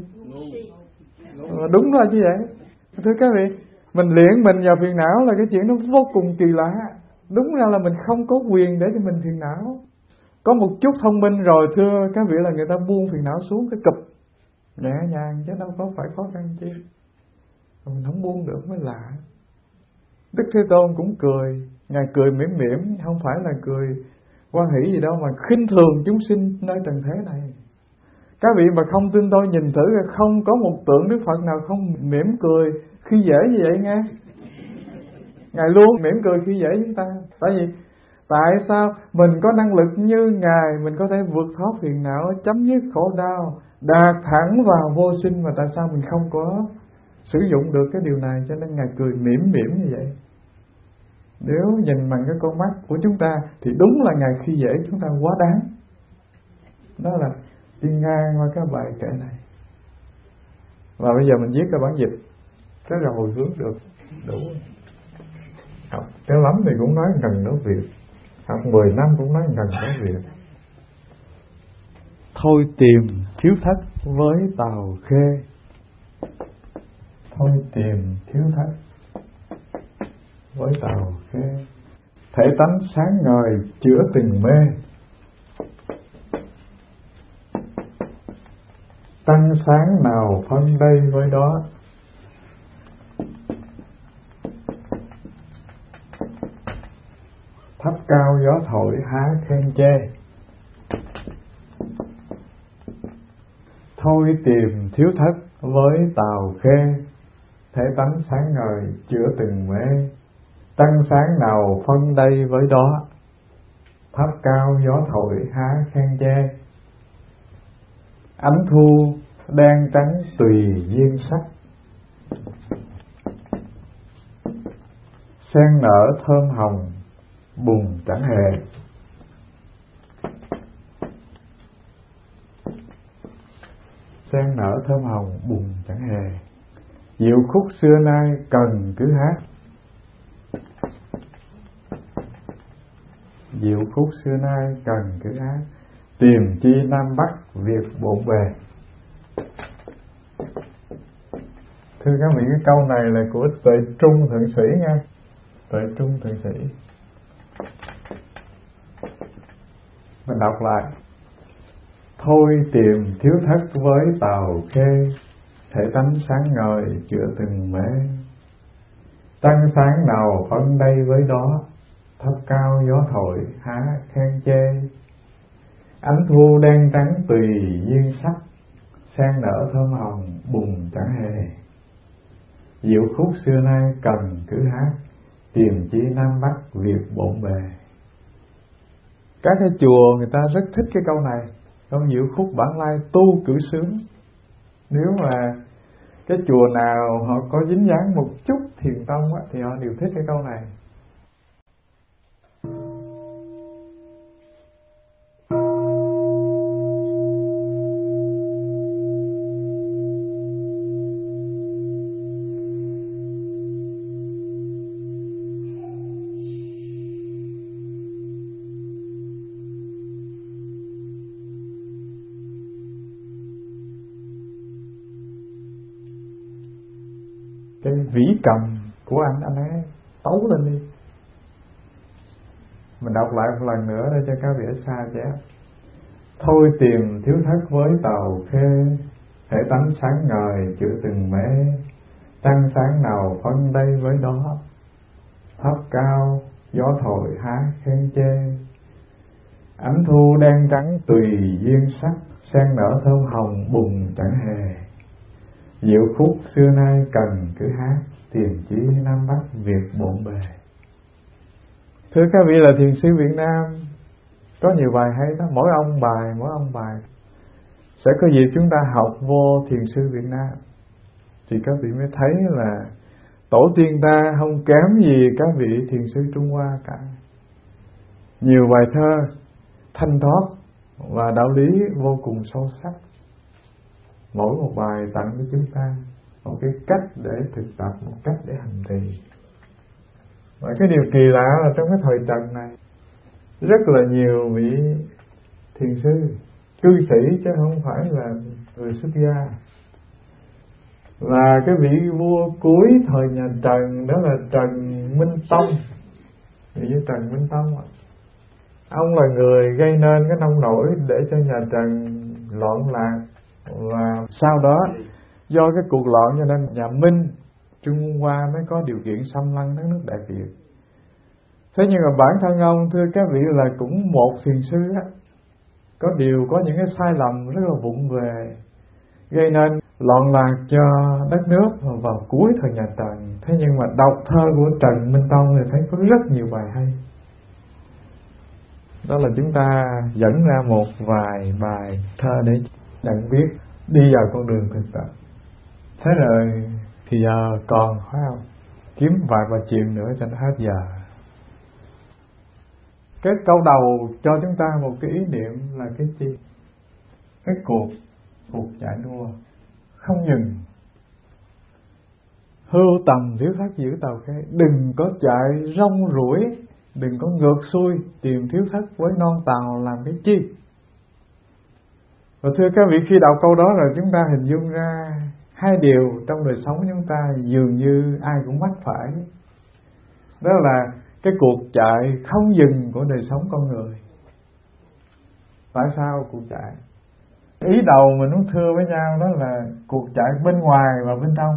Đúng rồi như vậy. Thưa các vị, mình luyện mình vào phiền não là cái chuyện nó vô cùng kỳ lạ. Đúng ra là mình không có quyền để cho mình phiền não. Có một chút thông minh rồi, thưa các vị, là người ta buông phiền não xuống cái cụp nhẹ nhàng, chứ đâu có phải khó khăn chi. Mình không buông được mới lạ. Đức Thế Tôn cũng cười. Ngài cười mỉm mỉm, không phải là cười hoan hỷ gì đâu, mà khinh thường chúng sinh nơi trần thế này. Các vị mà không tin tôi nhìn thử, không có một tượng Đức Phật nào không mỉm cười khi dễ như vậy nghe. Ngài luôn mỉm cười khi dễ chúng ta. Tại vì tại sao mình có năng lực như Ngài, mình có thể vượt thoát phiền não, chấm dứt khổ đau, đạt thẳng vào vô sinh, mà tại sao mình không có sử dụng được cái điều này? Cho nên Ngài cười mỉm mỉm như vậy. Nếu nhìn bằng cái con mắt của chúng ta thì đúng là Ngài khi dễ chúng ta quá đáng. Đó là đi ngang qua cái bài kệ này. Và bây giờ mình viết cái bản dịch, cái rồi hướng được đủ. Học cái lắm thì cũng nói cần nói việc, học mười năm cũng nói cần nói việc. Thôi tìm thiếu thất với tàu khê. Thôi tìm thiếu thất với tàu khê. Thể tánh sáng ngời chữa từng mê. Tăng sáng nào phân đây với đó. Thấp cao gió thổi há khen chê. Thôi tìm thiếu thất với tàu khê. Thể tánh sáng ngời chữa từng mê. Tăng sáng nào phân đây với đó. Thấp cao gió thổi há khen chê. Ánh thu đen trắng tùy duyên sắc. Sen nở thơm hồng bùn chẳng hề. Sen nở thơm hồng bùn chẳng hề. Diệu khúc xưa nay cần cứ hát. Diệu khúc xưa nay cần cứ hát. Tìm chi Nam Bắc việc bộn bề. Thưa các vị, cái câu này là của Tuệ Trung Thượng Sĩ nha. Tuệ Trung Thượng Sĩ. Mình đọc lại. Thôi tìm thiếu thất với tàu khê. Thể tánh sáng ngời chữa từng mê. Tăng sáng nào phân đây với đó. Thấp cao gió thổi há khen chê. Ánh thu đen trắng tùy duyên sắc. sen nở thơm hồng bùng chẳng hề. Diệu khúc xưa nay cần cứ hát, tìm chí Nam Bắc việc bộn bề. Các cái chùa người ta rất thích cái câu này, câu Diệu khúc bản lai tu cử sướng. Nếu mà cái chùa nào họ có dính dáng một chút thiền tông á, thì họ đều thích cái câu này. Cái vĩ cầm của anh, anh ấy tấu lên đi. Mình đọc lại một lần nữa để cho các vị ở xa chép. Thôi tìm thiếu thất với tàu khê, thể tánh sáng ngời chữa từng mễ. Trăng sáng nào phân đây với đó, thấp cao gió thổi há khen chê. Ánh thu đen trắng tùy duyên sắc, sen nở thơm hồng bùng chẳng hề. Diệu khúc xưa nay cần cứ hát, tìm chí Nam Bắc việc bộn bề. Thưa các vị là thiền sư Việt Nam, có nhiều bài hay đó, mỗi ông bài, mỗi ông bài. Sẽ có dịp chúng ta học vô thiền sư Việt Nam, thì các vị mới thấy là tổ tiên ta không kém gì các vị thiền sư Trung Hoa cả. Nhiều bài thơ thanh thoát và đạo lý vô cùng sâu sắc. Mỗi một bài tặng cho chúng ta một cái cách để thực tập, một cách để hành trì. Và cái điều kỳ lạ là trong cái thời trần này, rất là nhiều vị thiền sư, cư sĩ chứ không phải là người xuất gia. Và cái vị vua cuối thời nhà Trần đó là Trần Minh Tông. Vị như Trần Minh Tông ạ. Ông là người gây nên cái nông nổi để cho nhà Trần loạn lạc. Và sau đó do cái cuộc loạn cho nên nhà Minh, Trung Hoa mới có điều kiện xâm lăng đất nước Đại Việt. Thế nhưng mà bản thân ông, thưa các vị, là cũng một thiền sư á, có điều có những cái sai lầm rất là vụng về, gây nên loạn lạc cho đất nước vào cuối thời nhà Trần. Thế nhưng mà đọc thơ của Trần Minh Tông thì thấy có rất nhiều bài hay. Đó là chúng ta dẫn ra một vài bài thơ để nhận biết đi vào con đường thực tập. Thế rồi thì giờ còn phải không? Kiếm vài ba chuyện nữa cho nó hết giờ. Cái câu đầu cho chúng ta một cái ý niệm là cái chi? Cái cuộc cuộc chạy đua không dừng. Hưu tầm thiếu thất giữ tàu khê, đừng có chạy rong ruổi, đừng có ngược xuôi tìm thiếu thất với non tàu làm cái chi. Và thưa các vị, khi đọc câu đó rồi chúng ta hình dung ra hai điều trong đời sống chúng ta dường như ai cũng mắc phải. Đó là cái cuộc chạy không dừng của đời sống con người. Tại sao cuộc chạy? Ý đầu mình muốn thưa với nhau đó là cuộc chạy bên ngoài và bên trong.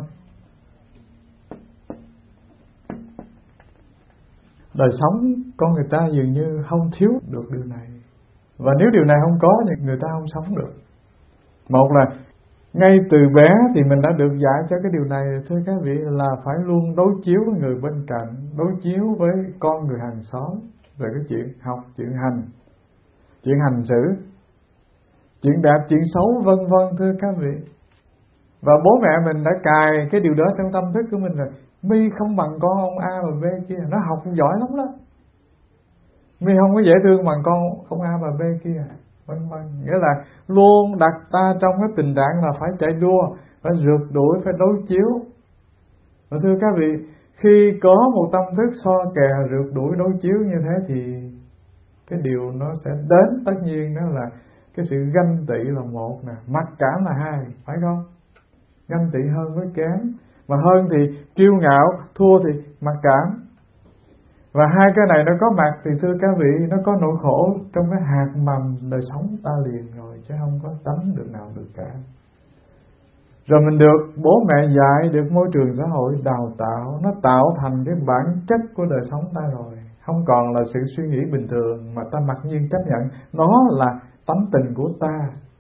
Đời sống con người ta dường như không thiếu được điều này. Và nếu điều này không có thì người ta không sống được. Một là ngay từ bé thì mình đã được dạy cho cái điều này, thưa các vị, là phải luôn đối chiếu với người bên cạnh, đối chiếu với con người hàng xóm về cái chuyện học, chuyện hành, chuyện hành xử, chuyện đẹp, chuyện xấu, vân vân, thưa các vị. Và bố mẹ mình đã cài cái điều đó trong tâm thức của mình rồi. Mi không bằng con ông A và B kia, nó học giỏi lắm đó. Mi không có dễ thương bằng con ông A và B kia, vân vân. Nghĩa là luôn đặt ta trong cái tình trạng là phải chạy đua, phải rượt đuổi, phải đối chiếu. Và thưa các vị, khi có một tâm thức so kè rượt đuổi đối chiếu như thế thì cái điều nó sẽ đến, tất nhiên đó là cái sự ganh tị là một nè, mặc cảm là hai, phải không? Ganh tị hơn với kém, mà hơn thì kiêu ngạo, thua thì mặc cảm. Và hai cái này nó có mặt thì thưa các vị, nó có nỗi khổ trong cái hạt mầm đời sống ta liền rồi, chứ không có tánh được nào được cả. Rồi mình được bố mẹ dạy, được môi trường xã hội đào tạo, nó tạo thành cái bản chất của đời sống ta rồi. Không còn là sự suy nghĩ bình thường mà ta mặc nhiên chấp nhận nó là tánh tình của ta.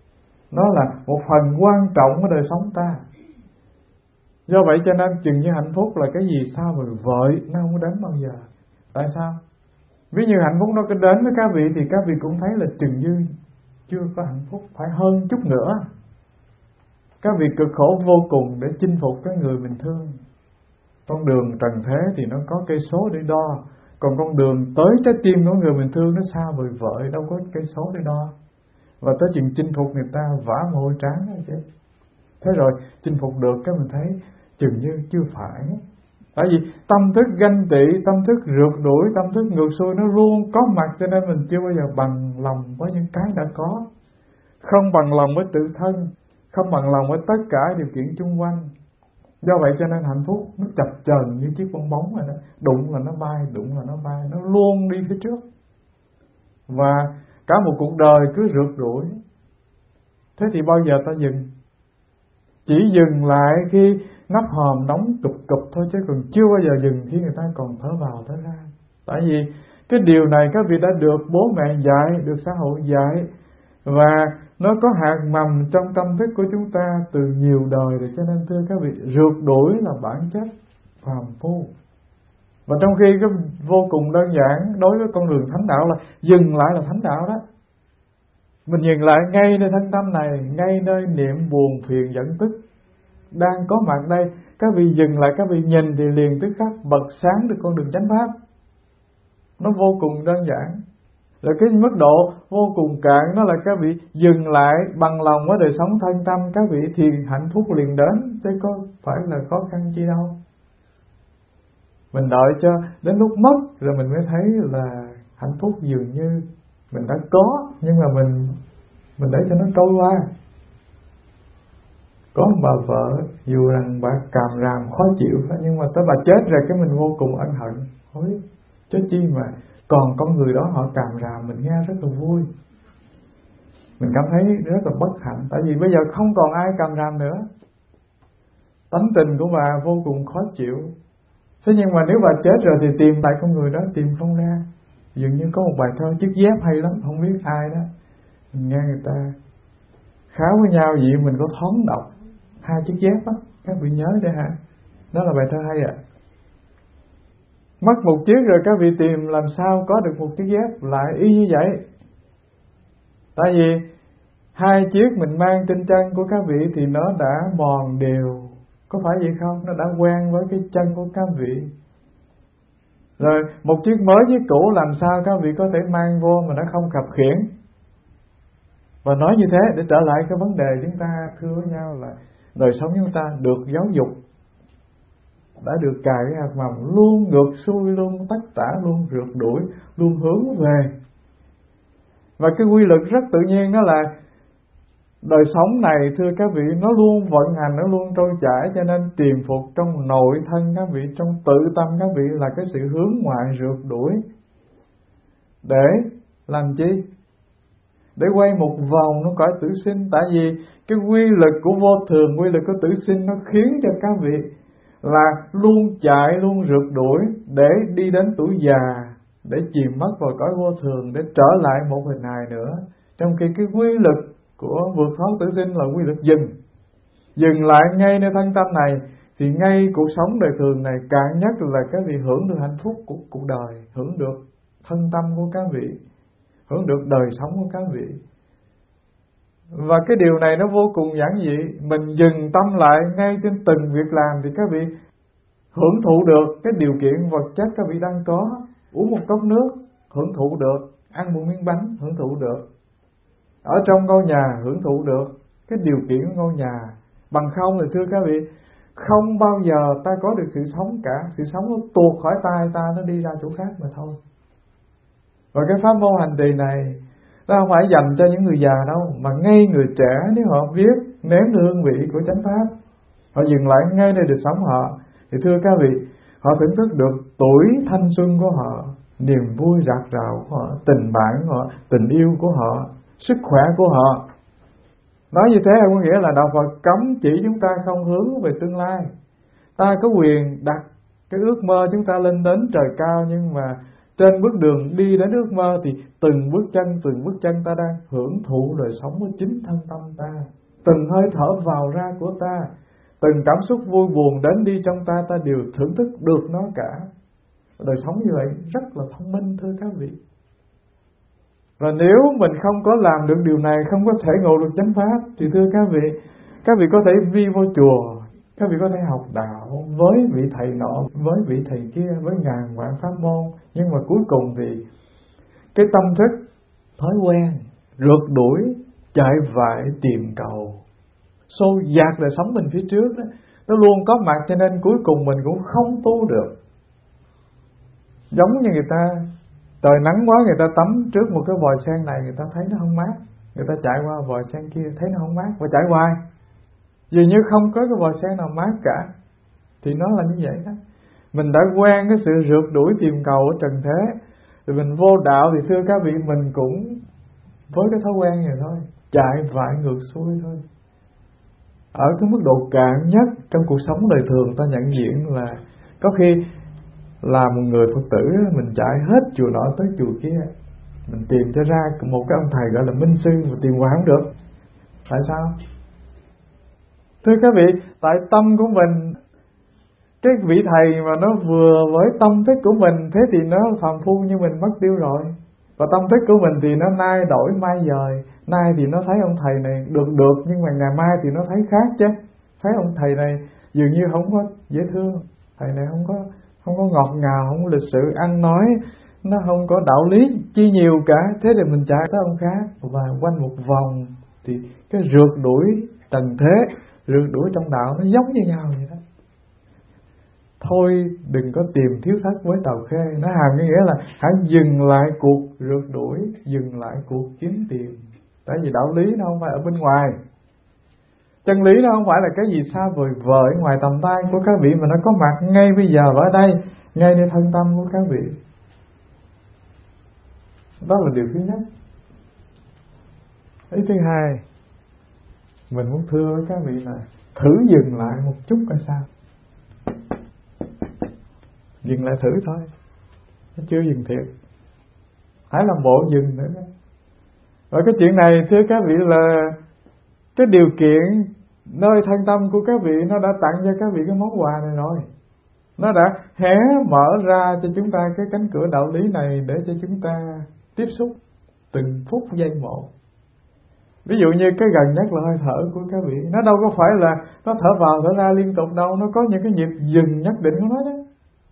Nó là một phần quan trọng của đời sống ta. Do vậy cho nên chừng như hạnh phúc là cái gì sao mà vợi nó không có đến bao giờ. Tại sao? Ví như hạnh phúc nó có đến với các vị thì các vị cũng thấy là chừng như chưa có hạnh phúc, phải hơn chút nữa. Các vị cực khổ vô cùng để chinh phục cái người mình thương. Con đường trần thế thì nó có cây số để đo, còn con đường tới trái tim của người mình thương nó xa vời vợi, đâu có cây số để đo. Và tới chừng chinh phục người ta vã mồ hôi trán đó chứ. Thế rồi chinh phục được cái mình thấy chừng như chưa phải. Tại vì tâm thức ganh tị, tâm thức rượt đuổi, tâm thức ngược xuôi nó luôn có mặt, cho nên mình chưa bao giờ bằng lòng với những cái đã có. Không bằng lòng với tự thân, không bằng lòng với tất cả điều kiện chung quanh. Do vậy cho nên hạnh phúc nó chập chờn như chiếc bong bóng rồi đó. Đụng là nó bay, đụng là nó bay, nó luôn đi phía trước. Và cả một cuộc đời cứ rượt đuổi. Thế thì bao giờ ta dừng? Chỉ dừng lại khi nắp hòm nóng cụp cụp thôi, chứ còn chưa bao giờ dừng khi người ta còn thở vào thở ra. Tại vì cái điều này các vị đã được bố mẹ dạy, được xã hội dạy, và nó có hạt mầm trong tâm thức của chúng ta từ nhiều đời rồi. Cho nên thưa các vị, rượt đuổi là bản chất phàm phu. Và trong khi cái vô cùng đơn giản đối với con đường thánh đạo là dừng lại là thánh đạo đó. Mình dừng lại ngay nơi thân tâm này, ngay nơi niệm buồn phiền giận tức đang có mặt đây. Các vị dừng lại, các vị nhìn thì liền tức khắc bật sáng được con đường chánh pháp. Nó vô cùng đơn giản. Rồi cái mức độ vô cùng cạn đó là các vị dừng lại bằng lòng với đời sống thân tâm các vị thì hạnh phúc liền đến, chứ có phải là khó khăn chi đâu. Mình đợi cho đến lúc mất rồi mình mới thấy là hạnh phúc dường như mình đã có, nhưng mà mình mình để cho nó trôi qua. Có một bà vợ dù rằng bà càm ràm khó chịu, nhưng mà tới bà chết rồi cái mình vô cùng ân hận. Ôi, chứ chi mà còn con người đó họ càm ràm mình nghe rất là vui. Mình cảm thấy rất là bất hạnh. Tại vì bây giờ không còn ai càm ràm nữa. Tánh tình của bà vô cùng khó chịu. Thế nhưng mà nếu bà chết rồi thì tìm lại con người đó tìm không ra. Dường như có một bài thơ chiếc dép hay lắm, không biết ai đó. Mình nghe người ta kháo với nhau vậy mình có thoáng đọc hai chiếc dép á, các vị nhớ đây hả? Đó là bài thơ hay ạ. À. Mất một chiếc rồi các vị tìm làm sao có được một chiếc dép lại y như vậy. Tại vì hai chiếc mình mang trên chân của các vị thì nó đã mòn đều, có phải vậy không? Nó đã quen với cái chân của các vị. Rồi một chiếc mới với cũ làm sao các vị có thể mang vô mà nó không khập khiễng. Và nói như thế để trở lại cái vấn đề chúng ta thưa với nhau là đời sống chúng ta được giáo dục, đã được cài cái hạt mầm luôn ngược xuôi, luôn tất tả, luôn rượt đuổi, luôn hướng về. Và cái quy luật rất tự nhiên đó là đời sống này thưa các vị nó luôn vận hành, nó luôn trôi chảy, cho nên tìm phục trong nội thân các vị, trong tự tâm các vị là cái sự hướng ngoại rượt đuổi. Để làm chi? Để quay một vòng nó cõi tử sinh. Tại vì cái quy luật của vô thường, quy luật của tử sinh nó khiến cho các vị là luôn chạy, luôn rượt đuổi để đi đến tuổi già, để chìm mất vào cõi vô thường, để trở lại một hình hài nữa. Trong khi cái quy luật của vượt thoát tử sinh là quy luật dừng. Dừng lại ngay nơi thân tâm này thì ngay cuộc sống đời thường này cạn nhất là các vị hưởng được hạnh phúc của cuộc đời, hưởng được thân tâm của các vị, hưởng được đời sống của các vị. Và cái điều này nó vô cùng giản dị. Mình dừng tâm lại ngay trên từng việc làm thì các vị hưởng thụ được cái điều kiện vật chất các vị đang có. Uống một cốc nước hưởng thụ được, ăn một miếng bánh hưởng thụ được, ở trong ngôi nhà hưởng thụ được cái điều kiện của ngôi nhà. Bằng không thì thưa các vị, không bao giờ ta có được sự sống cả. Sự sống nó tuột khỏi tay ta, nó đi ra chỗ khác mà thôi. Và cái pháp môn hành trì này nó không phải dành cho những người già đâu, mà ngay người trẻ nếu họ biết nếm được hương vị của chánh pháp, họ dừng lại ngay nơi đời sống họ, thì thưa các vị, họ thưởng thức được tuổi thanh xuân của họ, niềm vui rạc rào của họ, tình bạn của họ, tình yêu của họ, sức khỏe của họ. Nói như thế không có nghĩa là đạo Phật cấm chỉ chúng ta không hướng về tương lai. Ta có quyền đặt cái ước mơ chúng ta lên đến trời cao, nhưng mà trên bước đường đi đến ước mơ, thì từng bước chân, từng bước chân ta đang hưởng thụ đời sống của chính thân tâm ta. Từng hơi thở vào ra của ta, từng cảm xúc vui buồn đến đi trong ta, ta đều thưởng thức được nó cả. Đời sống như vậy rất là thông minh thưa các vị. Và nếu mình không có làm được điều này, không có thể ngộ được chánh pháp, thì thưa các vị, các vị có thể đi vô chùa, các vị có thể học đạo với vị thầy nọ, với vị thầy kia, với ngàn vạn pháp môn, nhưng mà cuối cùng thì cái tâm thức thói quen rượt đuổi, chạy vại tìm cầu, xô dạt đời sống mình phía trước đó, nó luôn có mặt, cho nên cuối cùng mình cũng không tu được. Giống như người ta trời nắng quá, người ta tắm trước một cái vòi sen này, người ta thấy nó không mát, người ta chạy qua vòi sen kia thấy nó không mát và chạy hoài, dường như không có cái vòi sen nào mát cả. Thì nó là như vậy đó. Mình đã quen cái sự rượt đuổi tìm cầu ở trần thế, rồi mình vô đạo thì thưa các vị, mình cũng với cái thói quen này thôi, chạy vại ngược xuôi thôi. Ở cái mức độ cạn nhất trong cuộc sống đời thường, ta nhận diện là có khi là một người Phật tử, mình chạy hết chùa nọ tới chùa kia, mình tìm cho ra một cái ông thầy gọi là minh sư mà tìm hoài không được. Tại sao? Thưa các vị, tại tâm của mình, cái vị thầy mà nó vừa với tâm thức của mình, thế thì nó phàm phu như mình mất tiêu rồi. Và tâm thức của mình thì nó nay đổi mai dời. Nay thì nó thấy ông thầy này được được, nhưng mà ngày mai thì nó thấy khác chứ. Thấy ông thầy này dường như không có dễ thương, thầy này không có không có ngọt ngào, không có lịch sự, ăn nói nó không có đạo lý chi nhiều cả. Thế thì mình chạy tới ông khác, và quanh một vòng thì cái rượt đuổi trần thế, rượt đuổi trong đạo nó giống như nhau vậy đó. Thôi đừng có tìm thiếu thất với tàu khê. Nó hàm cái nghĩa là hãy dừng lại cuộc rượt đuổi, dừng lại cuộc kiếm tìm. Tại vì đạo lý nó không phải ở bên ngoài, chân lý nó không phải là cái gì xa vời vời ngoài tầm tay của các vị, mà nó có mặt ngay bây giờ ở đây, ngay nơi thân tâm của các vị. Đó là điều thứ nhất. Ý thứ hai, mình muốn thưa với các vị là thử dừng lại một chút coi sao. Dừng lại thử thôi, nó chưa dừng thiệt, hãy làm bộ dừng nữa đó. Và cái chuyện này thưa các vị là cái điều kiện nơi thân tâm của các vị nó đã tặng cho các vị cái món quà này rồi. Nó đã hé mở ra cho chúng ta cái cánh cửa đạo lý này để cho chúng ta tiếp xúc từng phút giây một. Ví dụ như cái gần nhất là hơi thở của các vị, nó đâu có phải là nó thở vào thở ra liên tục đâu, nó có những cái nhịp dừng nhất định của nó đó.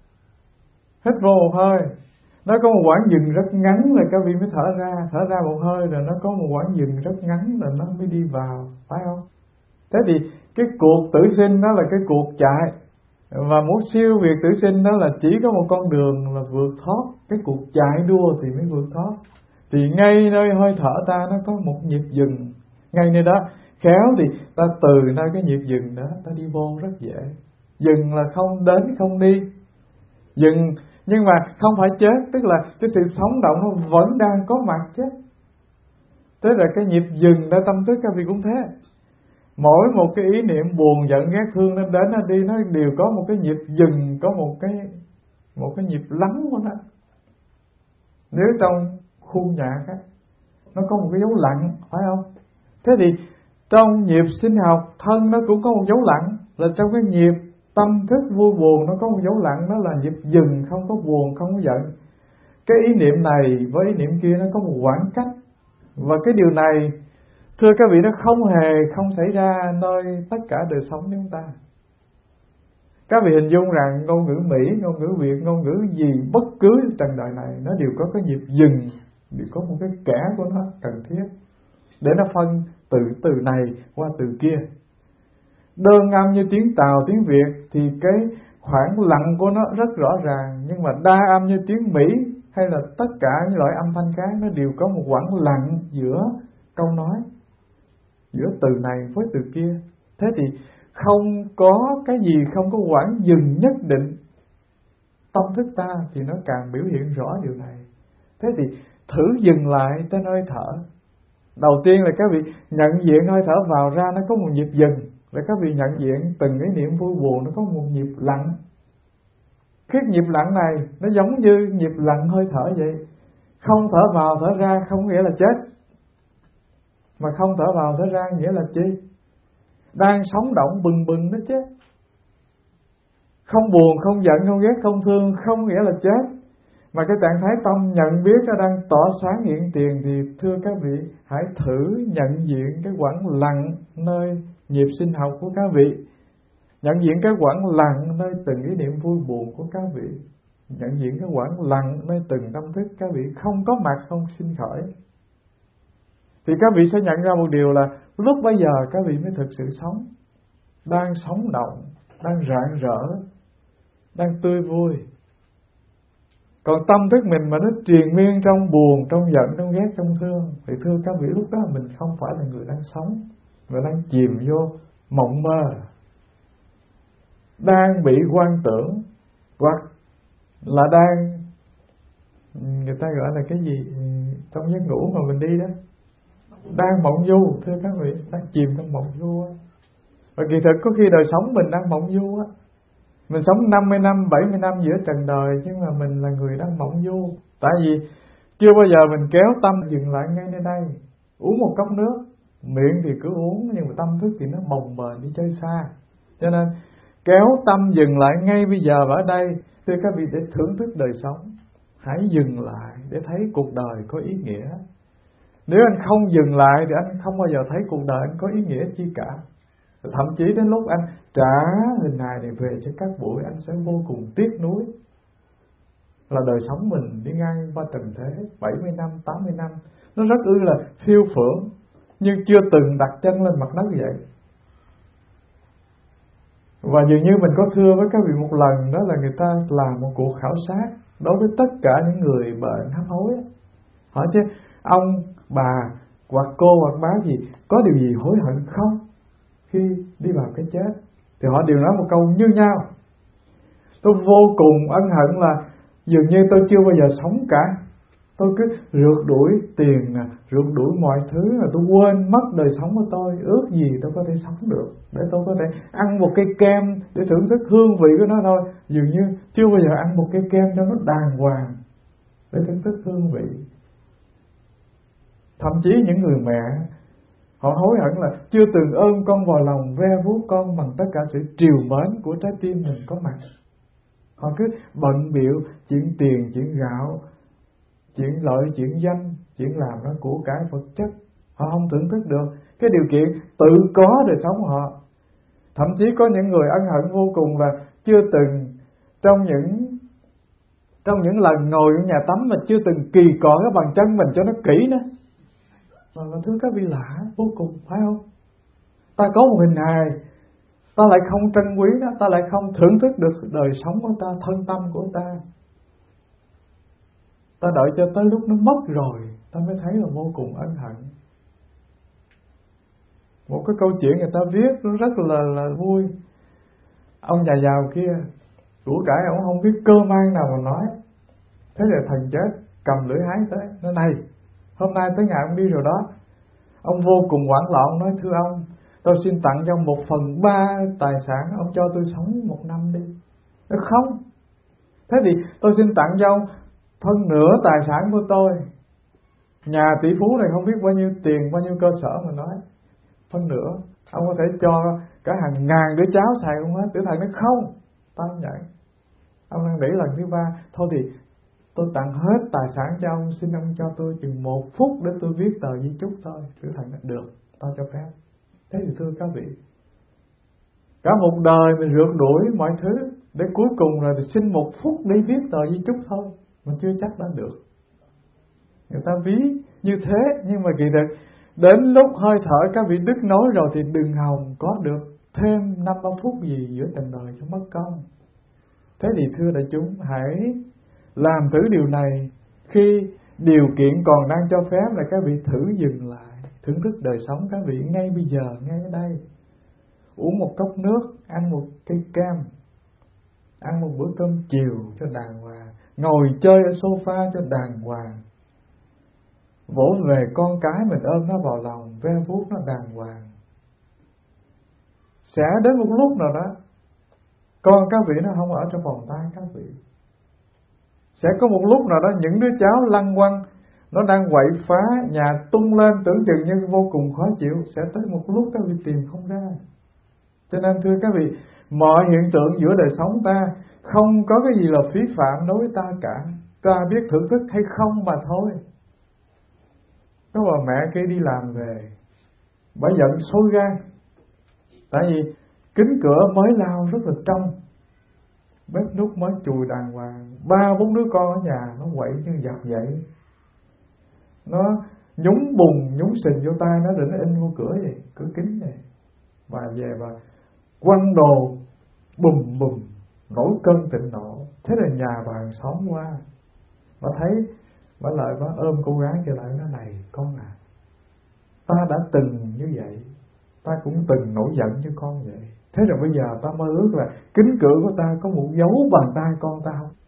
Hít vô một hơi, nó có một quãng dừng rất ngắn rồi các vị mới thở ra, thở ra một hơi rồi nó có một quãng dừng rất ngắn rồi nó mới đi vào, phải không? Thế thì cái cuộc tử sinh đó là cái cuộc chạy, và muốn siêu việt tử sinh đó là chỉ có một con đường là vượt thoát. Cái cuộc chạy đua thì mới vượt thoát. Thì ngay nơi hơi thở ta nó có một nhịp dừng, ngay nơi đó khéo thì ta từ nơi cái nhịp dừng đó ta đi vô rất dễ. Dừng là không đến không đi, dừng nhưng mà không phải chết, tức là cái sự sống động nó vẫn đang có mặt chứ. Thế là cái nhịp dừng đã tâm thức các vị cũng thế. Mỗi một cái ý niệm buồn giận ghét thương nó đến nó đi, nó đều có một cái nhịp dừng, có một cái một cái nhịp lắng của nó. Nếu trong khuôn nhạc á, nó có một cái dấu lặng, phải không? Thế thì trong nhịp sinh học thân nó cũng có một dấu lặng, là trong cái nhịp tâm thức vui buồn nó có một dấu lặng, đó là nhịp dừng, không có buồn, không có giận. Cái ý niệm này với ý niệm kia nó có một khoảng cách, và cái điều này thưa các vị nó không hề không xảy ra nơi tất cả đời sống chúng ta. Các vị hình dung rằng ngôn ngữ Mỹ, ngôn ngữ Việt, ngôn ngữ gì bất cứ trần đời này nó đều có cái nhịp dừng, đều có một cái kẻ của nó cần thiết để nó phân từ từ này qua từ kia. Đơn âm như tiếng Tàu, tiếng Việt thì cái khoảng lặng của nó rất rõ ràng, nhưng mà đa âm như tiếng Mỹ hay là tất cả những loại âm thanh khác nó đều có một khoảng lặng giữa câu nói, giữa từ này với từ kia. Thế thì không có cái gì không có khoảng dừng nhất định. Tâm thức ta thì nó càng biểu hiện rõ điều này. Thế thì thử dừng lại trên hơi thở. Đầu tiên là các vị nhận diện hơi thở vào ra nó có một nhịp dừng, rồi các vị nhận diện từng cái niệm vui buồn nó có một nhịp lặng. Cái nhịp lặng này nó giống như nhịp lặng hơi thở vậy. Không thở vào thở ra không nghĩa là chết, mà không thở vào thở ra nghĩa là chi? Đang sống động bừng bừng đó chứ. Không buồn, không giận, không ghét, không thương không nghĩa là chết, mà cái trạng thái tâm nhận biết nó đang tỏ sáng hiện tiền. Thì thưa các vị, hãy thử nhận diện cái quãng lặng nơi nhịp sinh học của các vị, nhận diện cái quãng lặng nơi từng ý niệm vui buồn của các vị, nhận diện cái quãng lặng nơi từng tâm thức các vị không có mặt, không sinh khởi. Thì các vị sẽ nhận ra một điều là lúc bây giờ các vị mới thực sự sống, đang sống động, đang rạng rỡ, đang tươi vui. Còn tâm thức mình mà nó triền miên trong buồn, trong giận, trong ghét, trong thương, thì thưa các vị, lúc đó mình không phải là người đang sống, mà đang chìm vô mộng mơ, đang bị quan tưởng, hoặc là đang, người ta gọi là cái gì trong giấc ngủ mà mình đi đó, đang mộng du. Thưa các vị, đang chìm trong mộng du á. Và kỳ thực có khi đời sống mình đang mộng du á. Mình sống năm mươi năm, bảy mươi năm giữa trần đời, nhưng mà mình là người đang mộng du. Tại vì chưa bao giờ mình kéo tâm dừng lại ngay nơi đây, uống một cốc nước, miệng thì cứ uống, nhưng mà tâm thức thì nó bồng bềnh đi chơi xa. Cho nên kéo tâm dừng lại ngay bây giờ và ở đây. Thưa các vị, để thưởng thức đời sống, hãy dừng lại để thấy cuộc đời có ý nghĩa. Nếu anh không dừng lại thì anh không bao giờ thấy cuộc đời anh có ý nghĩa chi cả. Thậm chí đến lúc anh trả hình hài này về cho các bụi, anh sẽ vô cùng tiếc nuối là đời sống mình đi ngang qua trần thế bảy mươi năm, tám mươi năm, nó rất ư là phiêu phưởng, nhưng chưa từng đặt chân lên mặt đất vậy. Và dường như mình có thưa với các vị một lần, đó là người ta làm một cuộc khảo sát đối với tất cả những người bệnh hấp hối. Hỏi chứ ông, bà, hoặc cô, hoặc bác gì có điều gì hối hận không khi đi vào cái chết? Thì họ đều nói một câu như nhau: tôi vô cùng ân hận là dường như tôi chưa bao giờ sống cả. Tôi cứ rượt đuổi tiền nè, rượt đuổi mọi thứ, là tôi quên mất đời sống của tôi. Ước gì tôi có thể sống được, để tôi có thể ăn một cây kem để thưởng thức hương vị của nó thôi. Dường như chưa bao giờ ăn một cây kem cho nó đàng hoàng để thưởng thức hương vị. Thậm chí những người mẹ, họ hối hận là chưa từng ôm con vào lòng, ve vuốt con bằng tất cả sự trìu mến của trái tim mình có mặt. Họ cứ bận bịu chuyện tiền, chuyện gạo, chuyện lợi, chuyện danh, chuyện làm nó của cải vật chất. Họ không thưởng thức được cái điều kiện tự có đời sống của họ. Thậm chí có những người ân hận vô cùng là chưa từng trong những trong những lần ngồi ở nhà tắm mà chưa từng kỳ cọ cái bàn chân mình cho nó kỹ nữa. Mà, mà thưa các vị, lạ vô cùng, phải không? Ta có một hình hài, ta lại không trân quý nó, ta lại không thưởng thức được đời sống của ta, thân tâm của ta. Ta đợi cho tới lúc nó mất rồi, ta mới thấy là vô cùng ân hận. Một cái câu chuyện người ta viết nó rất là, là vui. Ông nhà giàu kia, của cải ông không biết cơ mang nào mà nói. Thế là thần chết cầm lưỡi hái tới, nói này, hôm nay tới ngày ông đi rồi đó. Ông vô cùng hoảng loạn nói: thưa ông, tôi xin tặng cho ông một phần ba tài sản, ông cho tôi sống một năm đi. Nói không. Thế thì tôi xin tặng cho ông phân nửa tài sản của tôi. Nhà tỷ phú này không biết bao nhiêu tiền, bao nhiêu cơ sở mà nói phân nửa. Ông có thể cho cả hàng ngàn đứa cháu xài không hết. Tiểu thần nói không, ta không nhận. Ông đang nghĩ lần thứ ba, thôi thì tôi tặng hết tài sản cho ông, xin ông cho tôi chừng một phút để tôi viết tờ di chúc thôi. Tiểu thần nói được, tao cho phép. Thế thì thưa các vị, cả một đời mình rượt đuổi mọi thứ, để cuối cùng là xin một phút để viết tờ di chúc thôi, mình chưa chắc đã được. Người ta ví như thế, nhưng mà kỳ thực đến lúc hơi thở các vị đứt nối rồi thì đừng hòng có được thêm năm ba phút gì giữa trần đời cho mất công. Thế thì thưa đại chúng, hãy làm thử điều này. Khi điều kiện còn đang cho phép là các vị thử dừng lại, thưởng thức đời sống các vị ngay bây giờ, ngay ở đây. Uống một cốc nước, ăn một cây cam, ăn một bữa cơm chiều cho đàng hoàng, ngồi chơi ở sofa cho đàng hoàng, vỗ về con cái mình ôm nó vào lòng, ve vuốt nó đàng hoàng. Sẽ đến một lúc nào đó Con các vị nó không ở trong vòng tay các vị. Sẽ có một lúc nào đó những đứa cháu lăng quăng, nó đang quậy phá, nhà tung lên tưởng chừng như vô cùng khó chịu. Sẽ tới một lúc các vị tìm không ra. Cho nên thưa các vị, mọi hiện tượng giữa đời sống ta không có cái gì là phí phạm đối với ta cả. Ta biết thưởng thức hay không mà thôi. Có bà mẹ kia đi làm về, bà giận sôi gan. Tại vì kính cửa mới lao rất là trong, bếp nút mới chùi đàng hoàng, ba bốn đứa con ở nhà nó quậy như dập dậy, nó nhúng bùn nhúng sình vô tay nó, định in vô cửa vậy, cửa kính này. Bà về bà quăng đồ bùm bùm, nổi cơn thịnh nộ. Thế là nhà bà hàng xóm qua, bà thấy, bà lại bà ôm cô gái kia lại, nói này con à, ta đã từng như vậy, ta cũng từng nổi giận như con vậy. Thế rồi bây giờ ta mơ ước là kính cửa của ta có một dấu bàn tay con ta không?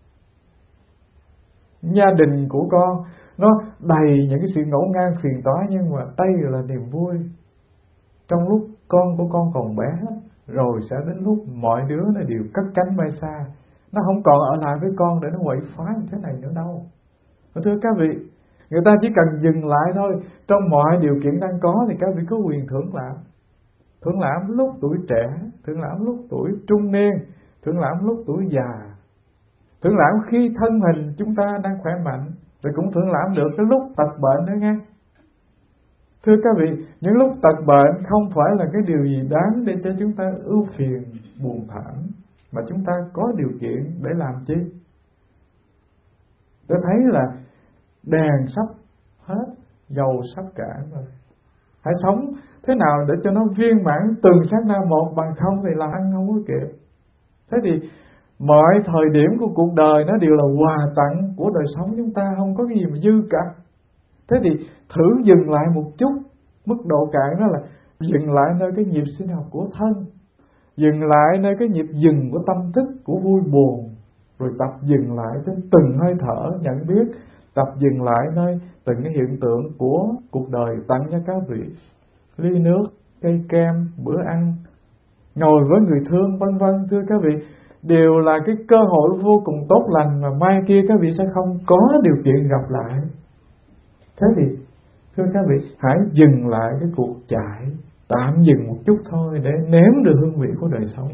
Gia đình của con nó đầy những cái sự ngổn ngang phiền toái, nhưng mà đây là niềm vui. Trong lúc con của con còn bé, rồi sẽ đến lúc mọi đứa nó đều cất cánh bay xa, nó không còn ở lại với con để nó quậy phá như thế này nữa đâu. Thưa các vị, người ta chỉ cần dừng lại thôi. Trong mọi điều kiện đang có thì các vị có quyền thưởng lãm. Thưởng lãm lúc tuổi trẻ, thưởng lãm lúc tuổi trung niên, thưởng lãm lúc tuổi già, thưởng lãm khi thân hình chúng ta đang khỏe mạnh, rồi cũng thưởng lãm được cái lúc tật bệnh nữa nghe. Thưa các vị, những lúc tật bệnh không phải là cái điều gì đáng để cho chúng ta ưu phiền, buồn thảm, mà chúng ta có điều kiện để làm chi? Tôi thấy là đèn sắp hết, dầu sắp cạn rồi. Hãy sống thế nào để cho nó viên mãn từng sát na một, bằng không thì làm ăn không có kịp. Thế thì mọi thời điểm của cuộc đời nó đều là quà tặng của đời sống chúng ta, không có cái gì mà dư cả. Thế thì thử dừng lại một chút. Mức độ cạn đó là dừng lại nơi cái nhịp sinh học của thân, dừng lại nơi cái nhịp dừng của tâm thức, của vui buồn, rồi tập dừng lại đến từng hơi thở nhận biết, tập dừng lại nơi từng cái hiện tượng của cuộc đời tặng cho các vị. Ly nước, cây kem, bữa ăn, ngồi với người thương, vân vân. Thưa các vị, đều là cái cơ hội vô cùng tốt lành mà mai kia các vị sẽ không có điều kiện gặp lại. Thế thì thưa các vị, hãy dừng lại cái cuộc chạy, tạm dừng một chút thôi để nếm được hương vị của đời sống.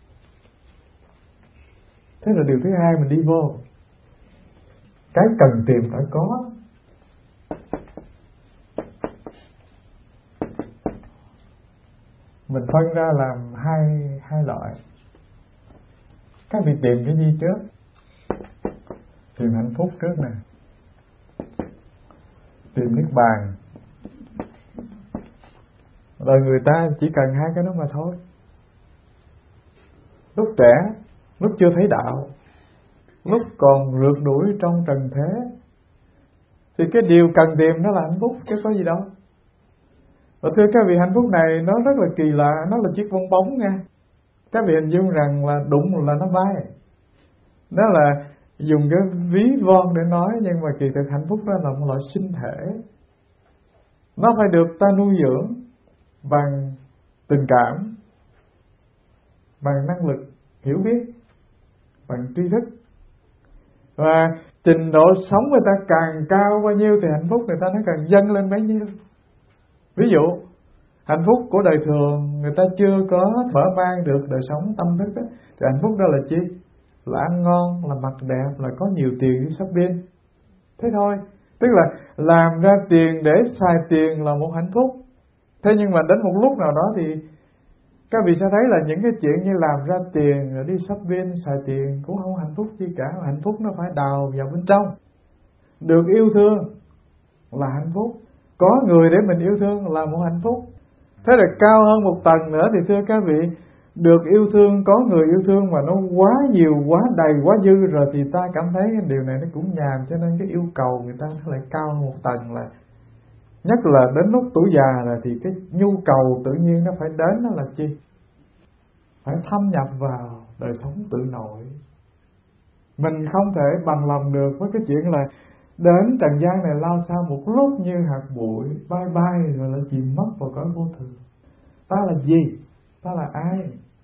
Thế là điều thứ hai mình đi vô. Cái cần tìm phải có. Mình phân ra làm hai hai loại. Các vị tìm cái gì trước? Tìm hạnh phúc trước nè, tìm niết bàn. Rồi người ta chỉ cần hai cái đó mà thôi. Lúc trẻ, lúc chưa thấy đạo, lúc còn rượt đuổi trong trần thế, thì cái điều cần tìm nó là hạnh phúc, chứ có gì đâu. Và thưa các vị, hạnh phúc này nó rất là kỳ lạ, nó là chiếc bong bóng nha. Các vị hình dung rằng là đụng là nó bay. Đó là dùng cái ví von để nói, nhưng mà kỳ thực hạnh phúc đó là một loại sinh thể. Nó phải được ta nuôi dưỡng bằng tình cảm, bằng năng lực hiểu biết, bằng tri thức. Và trình độ sống người ta càng cao bao nhiêu thì hạnh phúc người ta nó càng dâng lên bấy nhiêu. Ví dụ, hạnh phúc của đời thường người ta chưa có mở mang được đời sống tâm thức đó, thì hạnh phúc đó là chi? Là ăn ngon, là mặc đẹp, là có nhiều tiền đi shopping. Thế thôi. Tức là làm ra tiền để xài tiền là một hạnh phúc. Thế nhưng mà đến một lúc nào đó thì các vị sẽ thấy là những cái chuyện như làm ra tiền rồi đi shopping, xài tiền cũng không hạnh phúc gì cả. Hạnh phúc nó phải đào vào bên trong. Được yêu thương là hạnh phúc. Có người để mình yêu thương là một hạnh phúc. Thế là cao hơn một tầng nữa thì thưa các vị, được yêu thương, có người yêu thương mà nó quá nhiều, quá đầy, quá dư rồi thì ta cảm thấy điều này nó cũng nhàm. Cho nên cái yêu cầu người ta nó lại cao hơn một tầng, là nhất là đến lúc tuổi già rồi thì cái nhu cầu tự nhiên nó phải đến, đó là chi? Phải thâm nhập vào đời sống tự nội. Mình không thể bằng lòng được với cái chuyện là đến trần gian này lao sao một lúc như hạt bụi, bay bay rồi lại chìm mất vào cõi vô thường. Ta là gì? Ta là ai?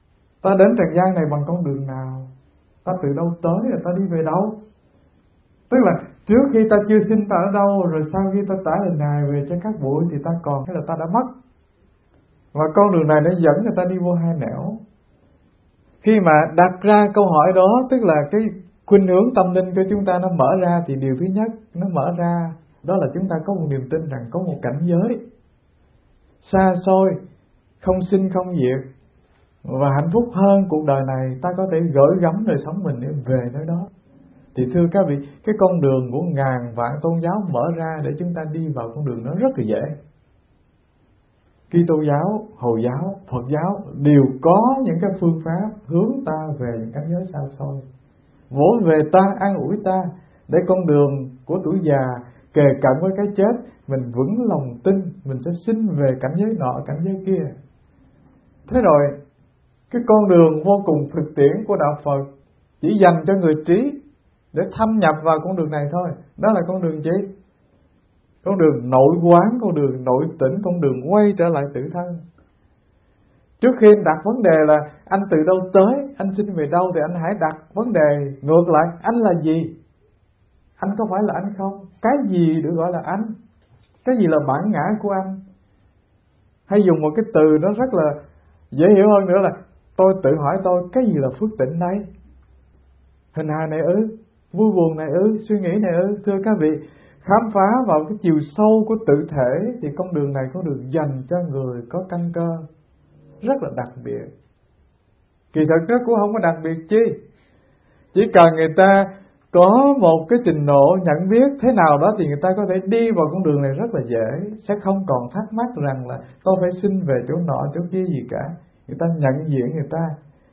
Ta đến trần gian này bằng con đường nào? Ta từ đâu tới rồi ta đi về đâu? Tức là trước khi ta chưa sinh ta ở đâu, rồi sau khi ta tả hình hài về cho các bụi thì ta còn, hay là ta đã mất. Và con đường này nó dẫn người ta đi vô hai nẻo. Khi mà đặt ra câu hỏi đó, tức là cái khuynh hướng tâm linh của chúng ta nó mở ra, thì điều thứ nhất nó mở ra đó là chúng ta có một niềm tin rằng có một cảnh giới xa xôi, không sinh không diệt và hạnh phúc hơn cuộc đời này, ta có thể gửi gắm đời sống mình để về nơi đó. Thì thưa các vị, cái con đường của ngàn vạn tôn giáo mở ra để chúng ta đi vào con đường đó rất là dễ. Kitô giáo, Hồi giáo, Phật giáo đều có những cái phương pháp hướng ta về những cảnh giới xa xôi, vỗ về ta, an ủi ta, để con đường của tuổi già kề cận với cái chết, mình vững lòng tin mình sẽ sinh về cảnh giới nọ, cảnh giới kia. Thế rồi, cái con đường vô cùng thực tiễn của đạo Phật chỉ dành cho người trí để thâm nhập vào con đường này thôi. Đó là con đường gì? Con đường nội quán, con đường nội tỉnh, con đường quay trở lại tự thân. Trước khi anh đặt vấn đề là anh từ đâu tới, anh sinh về đâu, thì anh hãy đặt vấn đề ngược lại, anh là gì? Anh có phải là anh không? Cái gì được gọi là anh? Cái gì là bản ngã của anh? Hay dùng một cái từ nó rất là dễ hiểu hơn nữa là tôi tự hỏi tôi, cái gì là phước tịnh đây? Hình hài này ư? Vui buồn này ư? Suy nghĩ này ư? Thưa các vị, khám phá vào cái chiều sâu của tự thể thì con đường này có đường dành cho người có căn cơ rất là đặc biệt. Kỳ thực nó cũng không có đặc biệt chi, chỉ cần người ta có một cái trình độ nhận biết thế nào đó thì người ta có thể đi vào con đường này rất là dễ, sẽ không còn thắc mắc rằng là tôi phải xin về chỗ nọ chỗ kia gì cả. Người ta nhận diện người ta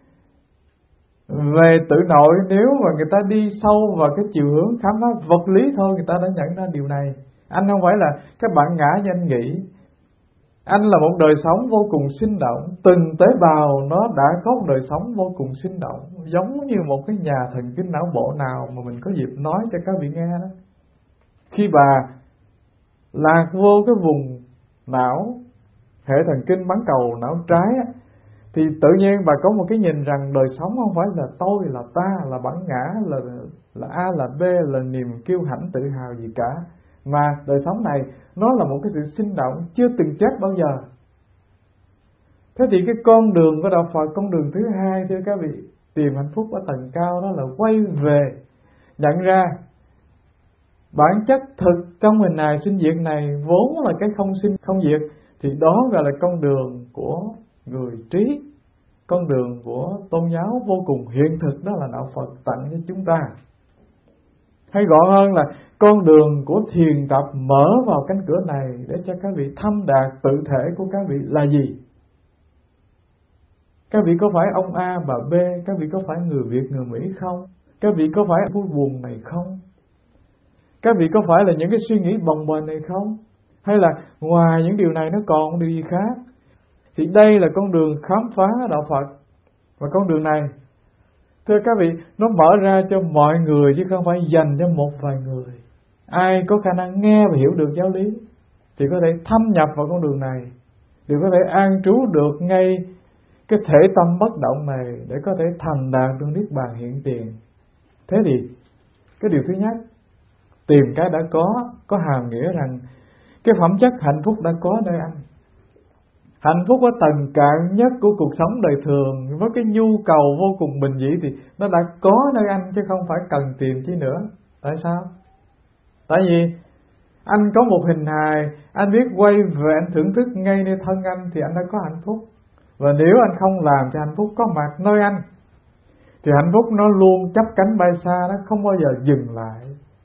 về tự nội, nếu mà người ta đi sâu vào cái chiều hướng khám phá vật lý thôi, người ta đã nhận ra điều này. Anh không phải là cái bản ngã như anh nghĩ. Anh là một đời sống vô cùng sinh động, từng tế bào nó đã có một đời sống vô cùng sinh động, giống như một cái nhà thần kinh não bộ nào mà mình có dịp nói cho các vị nghe đó. Khi bà lạc vô cái vùng não, hệ thần kinh bán cầu não trái á, thì tự nhiên bà có một cái nhìn rằng đời sống không phải là tôi, là ta, là bản ngã, là là A, là B, là niềm kiêu hãnh tự hào gì cả. Mà đời sống này nó là một cái sự sinh động chưa từng chết bao giờ. Thế thì cái con đường của đạo Phật, con đường thứ hai thưa các vị, tìm hạnh phúc ở tầng cao, đó là quay về nhận ra bản chất thực trong hình hài sinh diệt này vốn là cái không sinh không diệt. Thì đó gọi là con đường của người trí, con đường của tôn giáo vô cùng hiện thực, đó là đạo Phật tặng cho chúng ta. Hay gọn hơn là con đường của thiền tập mở vào cánh cửa này để cho các vị thâm đạt tự thể của các vị là gì? Các vị có phải ông A bà B? Các vị có phải người Việt người Mỹ không? Các vị có phải vui buồn này không? Các vị có phải là những cái suy nghĩ bồng bềnh này không? Hay là ngoài những điều này nó còn điều gì khác? Thì đây là con đường khám phá đạo Phật. Và con đường này, thưa các vị, nó mở ra cho mọi người chứ không phải dành cho một vài người. Ai có khả năng nghe và hiểu được giáo lý thì có thể thâm nhập vào con đường này, thì có thể an trú được ngay cái thể tâm bất động này để có thể thành đạt được niết bàn hiện tiền. Thế thì cái điều thứ nhất, tìm cái đã có, có hàm nghĩa rằng cái phẩm chất hạnh phúc đã có nơi anh. Hạnh phúc ở tầng cạn nhất của cuộc sống đời thường với cái nhu cầu vô cùng bình dị thì nó đã có nơi anh, chứ không phải cần tìm chi nữa. Tại sao? Tại vì anh có một hình hài, anh biết quay về anh thưởng thức ngay nơi thân anh thì anh đã có hạnh phúc. Và nếu anh không làm cho hạnh phúc có mặt nơi anh thì hạnh phúc nó luôn chắp cánh bay xa, nó không bao giờ dừng lại.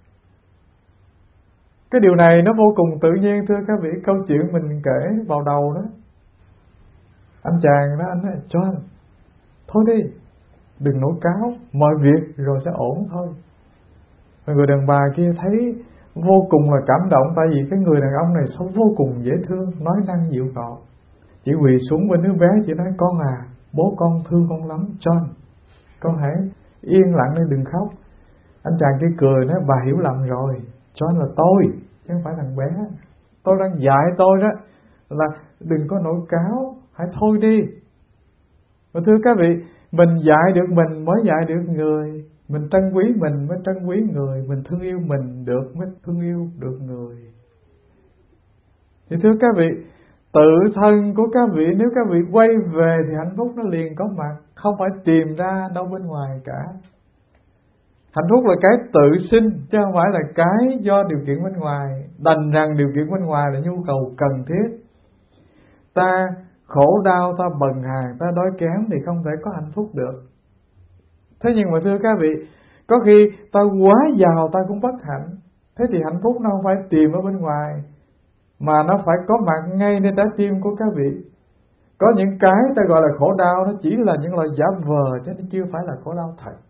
Cái điều này nó vô cùng tự nhiên thưa các vị. Câu chuyện mình kể vào đầu đó, anh chàng đó, anh nói cho anh thôi đi, đừng nổi cáo, mọi việc rồi sẽ ổn thôi. Và người đàn bà kia thấy vô cùng là cảm động, tại vì cái người đàn ông này sống vô cùng dễ thương, nói năng dịu ngọt. Chỉ quỳ xuống bên đứa bé, chỉ nói con à, bố con thương con lắm, John, con hãy yên lặng đi, đừng khóc. Anh chàng kia cười nói bà hiểu lầm rồi, John là tôi chứ không phải thằng bé. Tôi đang dạy tôi đó là đừng có nổi cáo, hãy thôi đi. Và thưa các vị, Mình dạy được mình mới dạy được người. Mình trân quý mình mới trân quý người. Mình thương yêu mình được mới thương yêu được người. Thì thưa các vị, tự thân của các vị, nếu các vị quay về thì hạnh phúc nó liền có mặt, không phải tìm ra đâu bên ngoài cả. Hạnh phúc là cái tự sinh, chứ không phải là cái do điều kiện bên ngoài. Đành rằng điều kiện bên ngoài là nhu cầu cần thiết. Ta khổ đau, ta bần hàn, ta đói kém thì không thể có hạnh phúc được. Thế nhưng mà thưa các vị, có khi ta quá giàu ta cũng bất hạnh. Thế thì hạnh phúc nó không phải tìm ở bên ngoài, mà nó phải có mặt ngayในtrái tim của các vị. Có những cái ta gọi là khổ đau, nó chỉ là những loại giả vờ, chứ nó chưa phải là khổ đau thật.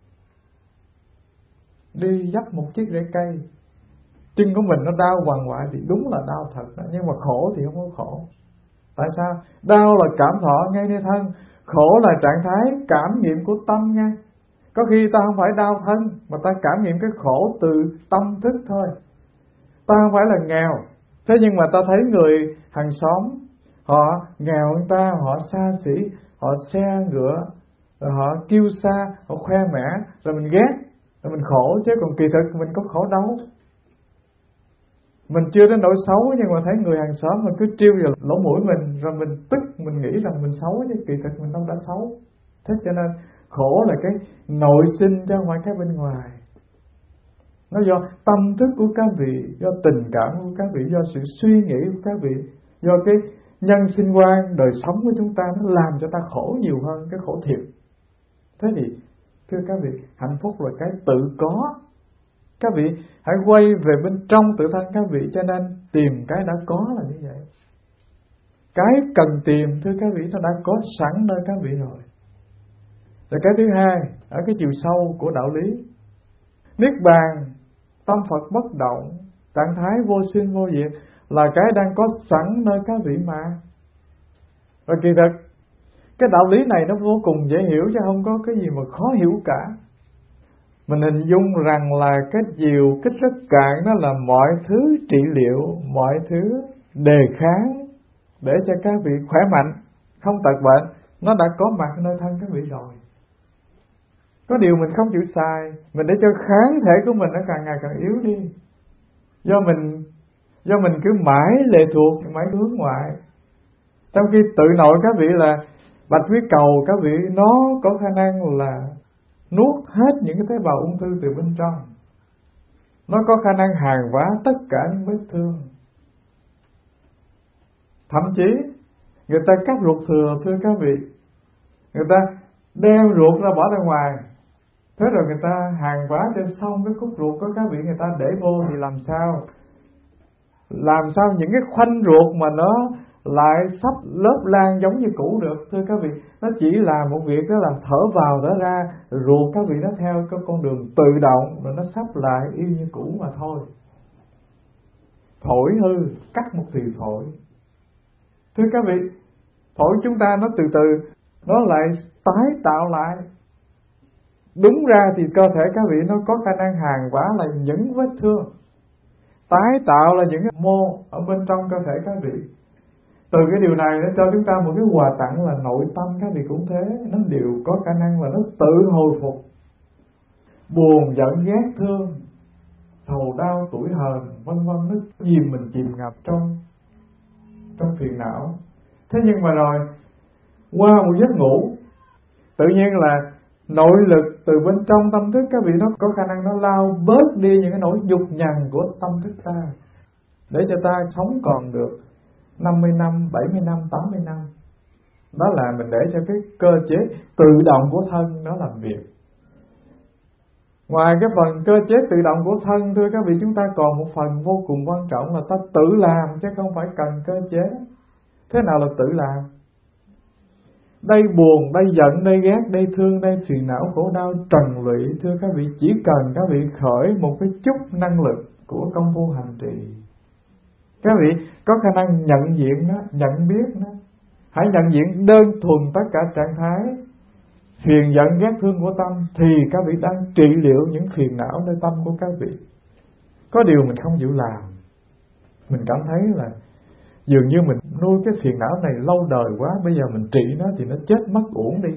Đi dắt một chiếc rễ cây, chân của mình nó đau quằn quại thì đúng là đau thật đó, nhưng mà khổ thì không có khổ. Tại sao? Đau là cảm thọ ngay nơi thân, khổ là trạng thái cảm nghiệm của tâm nha. Có khi ta không phải đau thân, mà ta cảm nghiệm cái khổ từ tâm thức thôi. Ta không phải là nghèo, thế nhưng mà ta thấy người hàng xóm họ nghèo hơn ta, họ xa xỉ, họ xe ngựa, rồi họ kêu xa, họ khoe mẽ, rồi mình ghét, rồi mình khổ. Chứ còn kỳ thực mình có khổ đâu. Mình chưa đến nỗi xấu, nhưng mà thấy người hàng xóm mà cứ trêu vào lỗ mũi mình, rồi mình tức, mình nghĩ rằng mình xấu, chứ kỳ thực mình đâu đã xấu. Thế cho nên khổ là cái nội sinh chứ không phải cái bên ngoài. Nó do tâm thức của các vị, do tình cảm của các vị, do sự suy nghĩ của các vị, do cái nhân sinh quan, đời sống của chúng ta, nó làm cho ta khổ nhiều hơn cái khổ thiệt. Thế thì thưa các vị, hạnh phúc là cái tự có. Các vị hãy quay về bên trong tự thân các vị, cho nên tìm cái đã có là như vậy. Cái cần tìm thưa các vị nó đã có sẵn nơi các vị rồi. Rồi cái thứ hai, ở cái chiều sâu của đạo lý, niết bàn, tâm Phật bất động, trạng thái vô sinh vô diệt là cái đang có sẵn nơi các vị mà. Và kỳ thực cái đạo lý này nó vô cùng dễ hiểu, chứ không có cái gì mà khó hiểu cả. Mình hình dung rằng là cái chiều kích rất cạn, đó là mọi thứ trị liệu, mọi thứ đề kháng để cho các vị khỏe mạnh, không tật bệnh, nó đã có mặt nơi thân các vị rồi. Có điều mình không chịu xài, mình để cho kháng thể của mình nó càng ngày càng yếu đi. Do mình do mình cứ mãi lệ thuộc, mãi hướng ngoại. Trong khi tự nội các vị là bạch huyết cầu, các vị nó có khả năng là nuốt hết những cái tế bào ung thư từ bên trong. Nó có khả năng hàn hóa tất cả những vết thương. Thậm chí người ta cắt ruột thừa thưa các vị, người ta đem ruột ra bỏ ra ngoài, thế rồi người ta hàn hóa cho xong cái khúc ruột của các vị, người ta để vô thì làm sao? Làm sao những cái khoanh ruột mà nó lại sắp lớp lan giống như cũ được thưa các vị? Nó chỉ là một việc đó là thở vào thở ra, ruột các vị nó theo cái con đường tự động rồi nó sắp lại y như cũ mà thôi. Thổi hư, cắt một thì thổi. Thưa các vị, thổi chúng ta nó từ từ nó lại tái tạo lại. Đúng ra thì cơ thể các vị nó có khả năng hàn hóa là những vết thương, tái tạo là những cái mô ở bên trong cơ thể các vị. Từ cái điều này nó cho chúng ta một cái quà tặng là nội tâm các vị cũng thế, nó đều có khả năng là nó tự hồi phục. Buồn giận ghét thương, sầu đau tủi hờn vân vân, nó chìm mình chìm ngập trong trong phiền não. Thế nhưng mà rồi qua một giấc ngủ, tự nhiên là nội lực từ bên trong tâm thức các vị nó có khả năng nó lao bớt đi những cái nỗi nhục nhằn của tâm thức ta, để cho ta sống còn được năm mươi năm, bảy mươi năm, tám mươi năm. Đó là mình để cho cái cơ chế tự động của thân nó làm việc. Ngoài cái phần cơ chế tự động của thân, thưa các vị, chúng ta còn một phần vô cùng quan trọng là ta tự làm chứ không phải cần cơ chế. Thế nào là tự làm? Đây buồn, đây giận, đây ghét, đây thương, đây phiền não, khổ đau, trần lụy, thưa các vị, chỉ cần các vị khởi một cái chút năng lực của công phu hành trì, các vị có khả năng nhận diện nó, nhận biết nó. Hãy nhận diện đơn thuần tất cả trạng thái phiền giận ghét thương của tâm, thì các vị đang trị liệu những phiền não nơi tâm của các vị. Có điều mình không chịu làm. Mình cảm thấy là dường như mình nuôi cái phiền não này lâu đời quá, bây giờ mình trị nó thì nó chết mất uổng đi,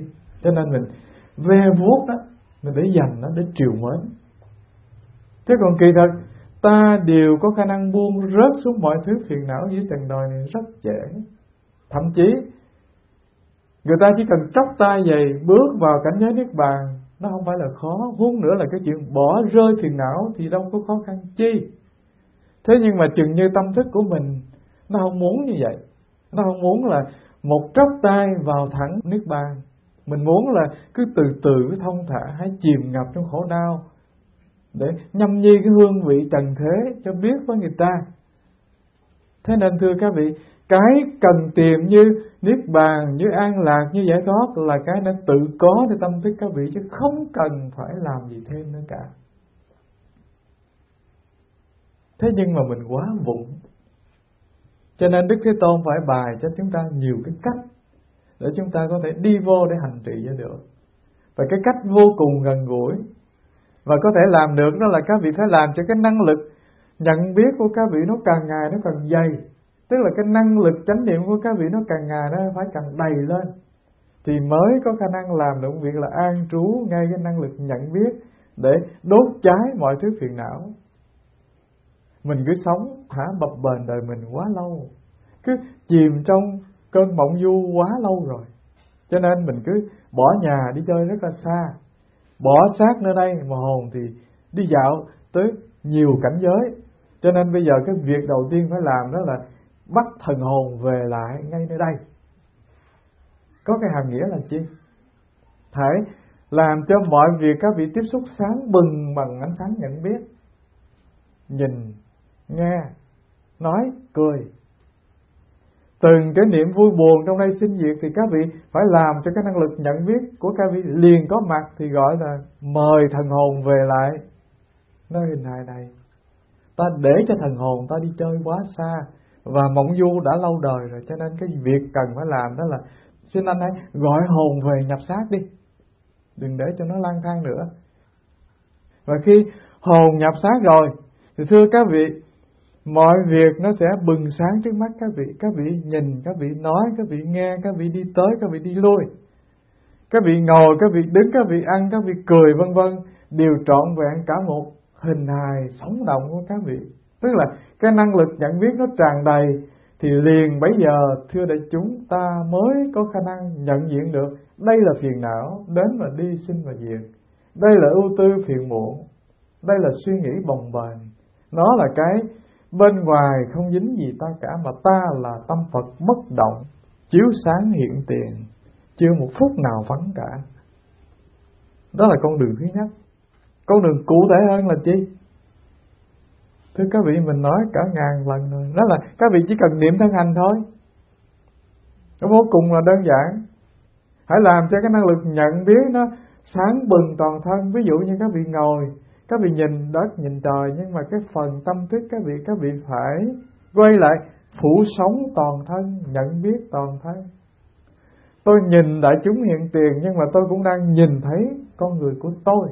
Cho nên mình ve vuốt đó, mình để dành nó để trìu mến. Chứ còn kỳ thật ta đều có khả năng buông rớt xuống mọi thứ phiền não dưới trần đời này rất dễ. Thậm chí người ta chỉ cần tróc tay giày bước vào cảnh giới niết bàn, nó không phải là khó. Huống nữa là cái chuyện bỏ rơi phiền não thì đâu có khó khăn chi. Thế nhưng mà chừng như tâm thức của mình nó không muốn như vậy. Nó không muốn là một tróc tay vào thẳng niết bàn. Mình muốn là cứ từ từ thông thả, hãy chìm ngập trong khổ đau để nhâm nhi cái hương vị trần thế cho biết với người ta. Thế nên thưa các vị, cái cần tìm như niết bàn, như an lạc, như giải thoát là cái đã tự có cho tâm thức các vị, chứ không cần phải làm gì thêm nữa cả. Thế nhưng mà mình quá vụng, cho nên Đức Thế Tôn phải bài cho chúng ta nhiều cái cách để chúng ta có thể đi vô để hành trì cho được. Và cái cách vô cùng gần gũi và có thể làm được đó là các vị phải làm cho cái năng lực nhận biết của các vị nó càng ngày nó càng dày. Tức là cái năng lực chánh niệm của các vị nó càng ngày nó phải càng đầy lên, thì mới có khả năng làm được việc là an trú ngay cái năng lực nhận biết để đốt cháy mọi thứ phiền não. Mình cứ sống thả bập bềnh đời mình quá lâu, cứ chìm trong cơn mộng du quá lâu rồi, cho nên mình cứ bỏ nhà đi chơi rất là xa, bỏ xác nơi đây mà hồn thì đi dạo tới nhiều cảnh giới. Cho nên bây giờ cái việc đầu tiên phải làm đó là bắt thần hồn về lại ngay nơi đây. Có cái hàm nghĩa là chi? Hãy làm cho mọi việc các vị tiếp xúc sáng bừng bằng ánh sáng nhận biết. Nhìn, nghe, nói, cười. Từng cái niệm vui buồn trong đây sinh diệt thì các vị phải làm cho cái năng lực nhận biết của các vị liền có mặt, thì gọi là mời thần hồn về lại nơi hình hài này. Ta để cho thần hồn ta đi chơi quá xa và mộng du đã lâu đời rồi, cho nên cái việc cần phải làm đó là xin anh hãy gọi hồn về nhập xác đi, đừng để cho nó lang thang nữa. Và khi hồn nhập xác rồi thì thưa các vị, mọi việc nó sẽ bừng sáng trước mắt các vị. Các vị nhìn, các vị nói, các vị nghe, các vị đi tới, các vị đi lui, các vị ngồi, các vị đứng, các vị ăn, các vị cười vân vân, đều trọn vẹn cả một hình hài sống động của các vị. Tức là cái năng lực nhận biết nó tràn đầy, thì liền bấy giờ thưa đại chúng ta mới có khả năng nhận diện được đây là phiền não đến và đi, sinh và diệt, đây là ưu tư phiền muộn, đây là suy nghĩ bồng bềnh, nó là cái bên ngoài không dính gì ta cả, mà ta là tâm Phật bất động, chiếu sáng hiện tiền, chưa một phút nào vắng cả. Đó là con đường thứ nhất. Con đường cụ thể hơn là chi? Thưa các vị, mình nói cả ngàn lần rồi, đó là các vị chỉ cần niệm thân hành thôi. Nó vô cùng là đơn giản. Hãy làm cho cái năng lực nhận biết nó sáng bừng toàn thân. Ví dụ như các vị ngồi, các vị nhìn đất, nhìn trời, nhưng mà cái phần tâm thức các vị, các vị phải quay lại phủ sống toàn thân, nhận biết toàn thân. Tôi nhìn đại chúng hiện tiền, nhưng mà tôi cũng đang nhìn thấy con người của tôi.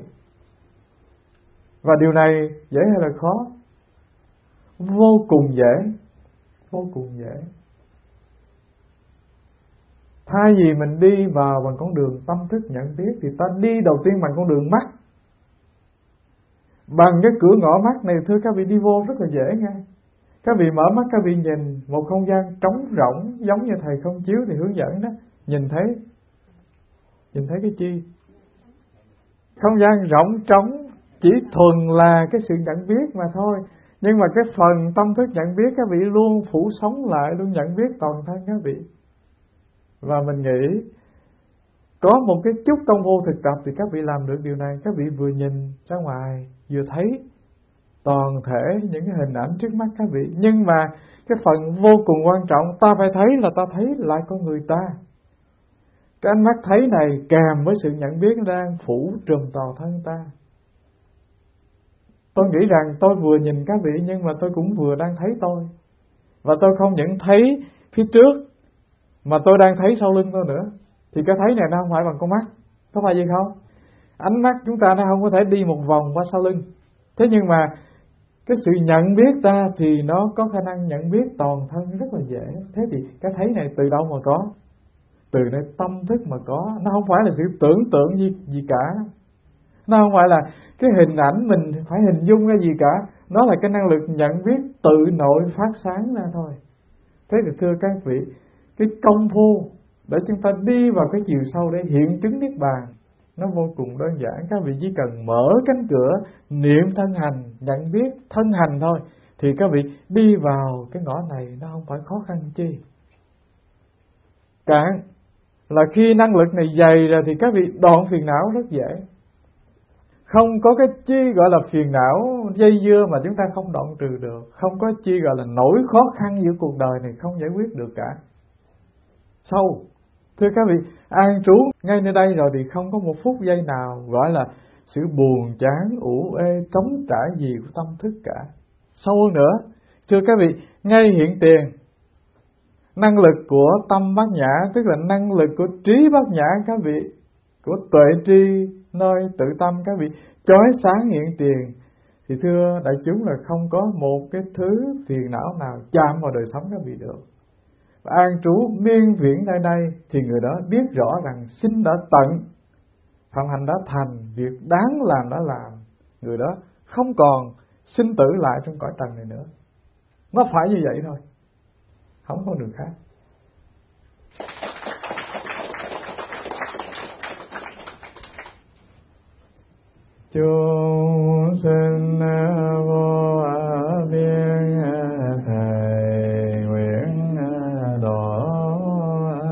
Và điều này dễ hay là khó? Vô cùng dễ, vô cùng dễ. Thay vì mình đi vào bằng con đường tâm thức nhận biết, thì ta đi đầu tiên bằng con đường mắt. Bằng cái cửa ngõ mắt này thưa các vị đi vô rất là dễ nghe. Các vị mở mắt, các vị nhìn một không gian trống rỗng, giống như thầy không chiếu thì hướng dẫn đó. Nhìn thấy, nhìn thấy cái chi? Không gian rỗng trống chỉ thuần là cái sự nhận biết mà thôi. Nhưng mà cái phần tâm thức nhận biết các vị luôn phủ sống lại, luôn nhận biết toàn thân các vị. Và mình nghĩ có một cái chút công phu thực tập thì các vị làm được điều này. Các vị vừa nhìn ra ngoài, vừa thấy toàn thể những cái hình ảnh trước mắt các vị. Nhưng mà cái phần vô cùng quan trọng, ta phải thấy là ta thấy lại con người ta. Cái ánh mắt thấy này kèm với sự nhận biết đang phủ trùm toàn thân ta. Tôi nghĩ rằng tôi vừa nhìn các vị, nhưng mà tôi cũng vừa đang thấy tôi. Và tôi không những thấy phía trước, mà tôi đang thấy sau lưng tôi nữa. Thì cái thấy này nó không phải bằng con mắt, có phải vậy không? Ánh mắt chúng ta nó không có thể đi một vòng qua sau lưng. Thế nhưng mà cái sự nhận biết ta thì nó có khả năng nhận biết toàn thân rất là dễ. Thế thì cái thấy này từ đâu mà có? từ đây tâm thức mà có, nó không phải là sự tưởng tượng gì, gì cả. Nó không phải là cái hình ảnh mình phải hình dung ra gì cả. Nó là cái năng lực nhận biết tự nội phát sáng ra thôi. Thế thì thưa các vị, cái công phu để chúng ta đi vào cái chiều sâu để hiện chứng Niết Bàn nó vô cùng đơn giản. Các vị chỉ cần mở cánh cửa niệm thân hành, nhận biết thân hành thôi, thì các vị đi vào cái ngõ này nó không phải khó khăn chi. Cạn là khi năng lực này dày rồi thì các vị đoạn phiền não rất dễ. Không có cái chi gọi là phiền não dây dưa mà chúng ta không đoạn trừ được. Không có chi gọi là nỗi khó khăn giữa cuộc đời này không giải quyết được cả. Sâu, thưa các vị, an trú ngay nơi đây rồi thì không có một phút giây nào gọi là sự buồn chán, ủ ê, trống trải gì của tâm thức cả. Sâu hơn nữa, thưa các vị, ngay hiện tiền, năng lực của tâm bát nhã, tức là năng lực của trí bát nhã các vị, của tuệ tri nơi tự tâm các vị, chói sáng hiện tiền, thì thưa đại chúng là không có một cái thứ phiền não nào chạm vào đời sống các vị được. Và an trú miên viễn nơi đây thì người đó biết rõ rằng sinh đã tận, phạm hạnh đã thành, việc đáng làm đã làm, người đó không còn sinh tử lại trong cõi trần này nữa. Nó phải như vậy thôi, không có đường khác. Chúng sinh vô biên thầy nguyện độ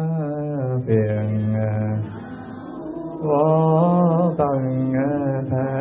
phiền vô tận thầy.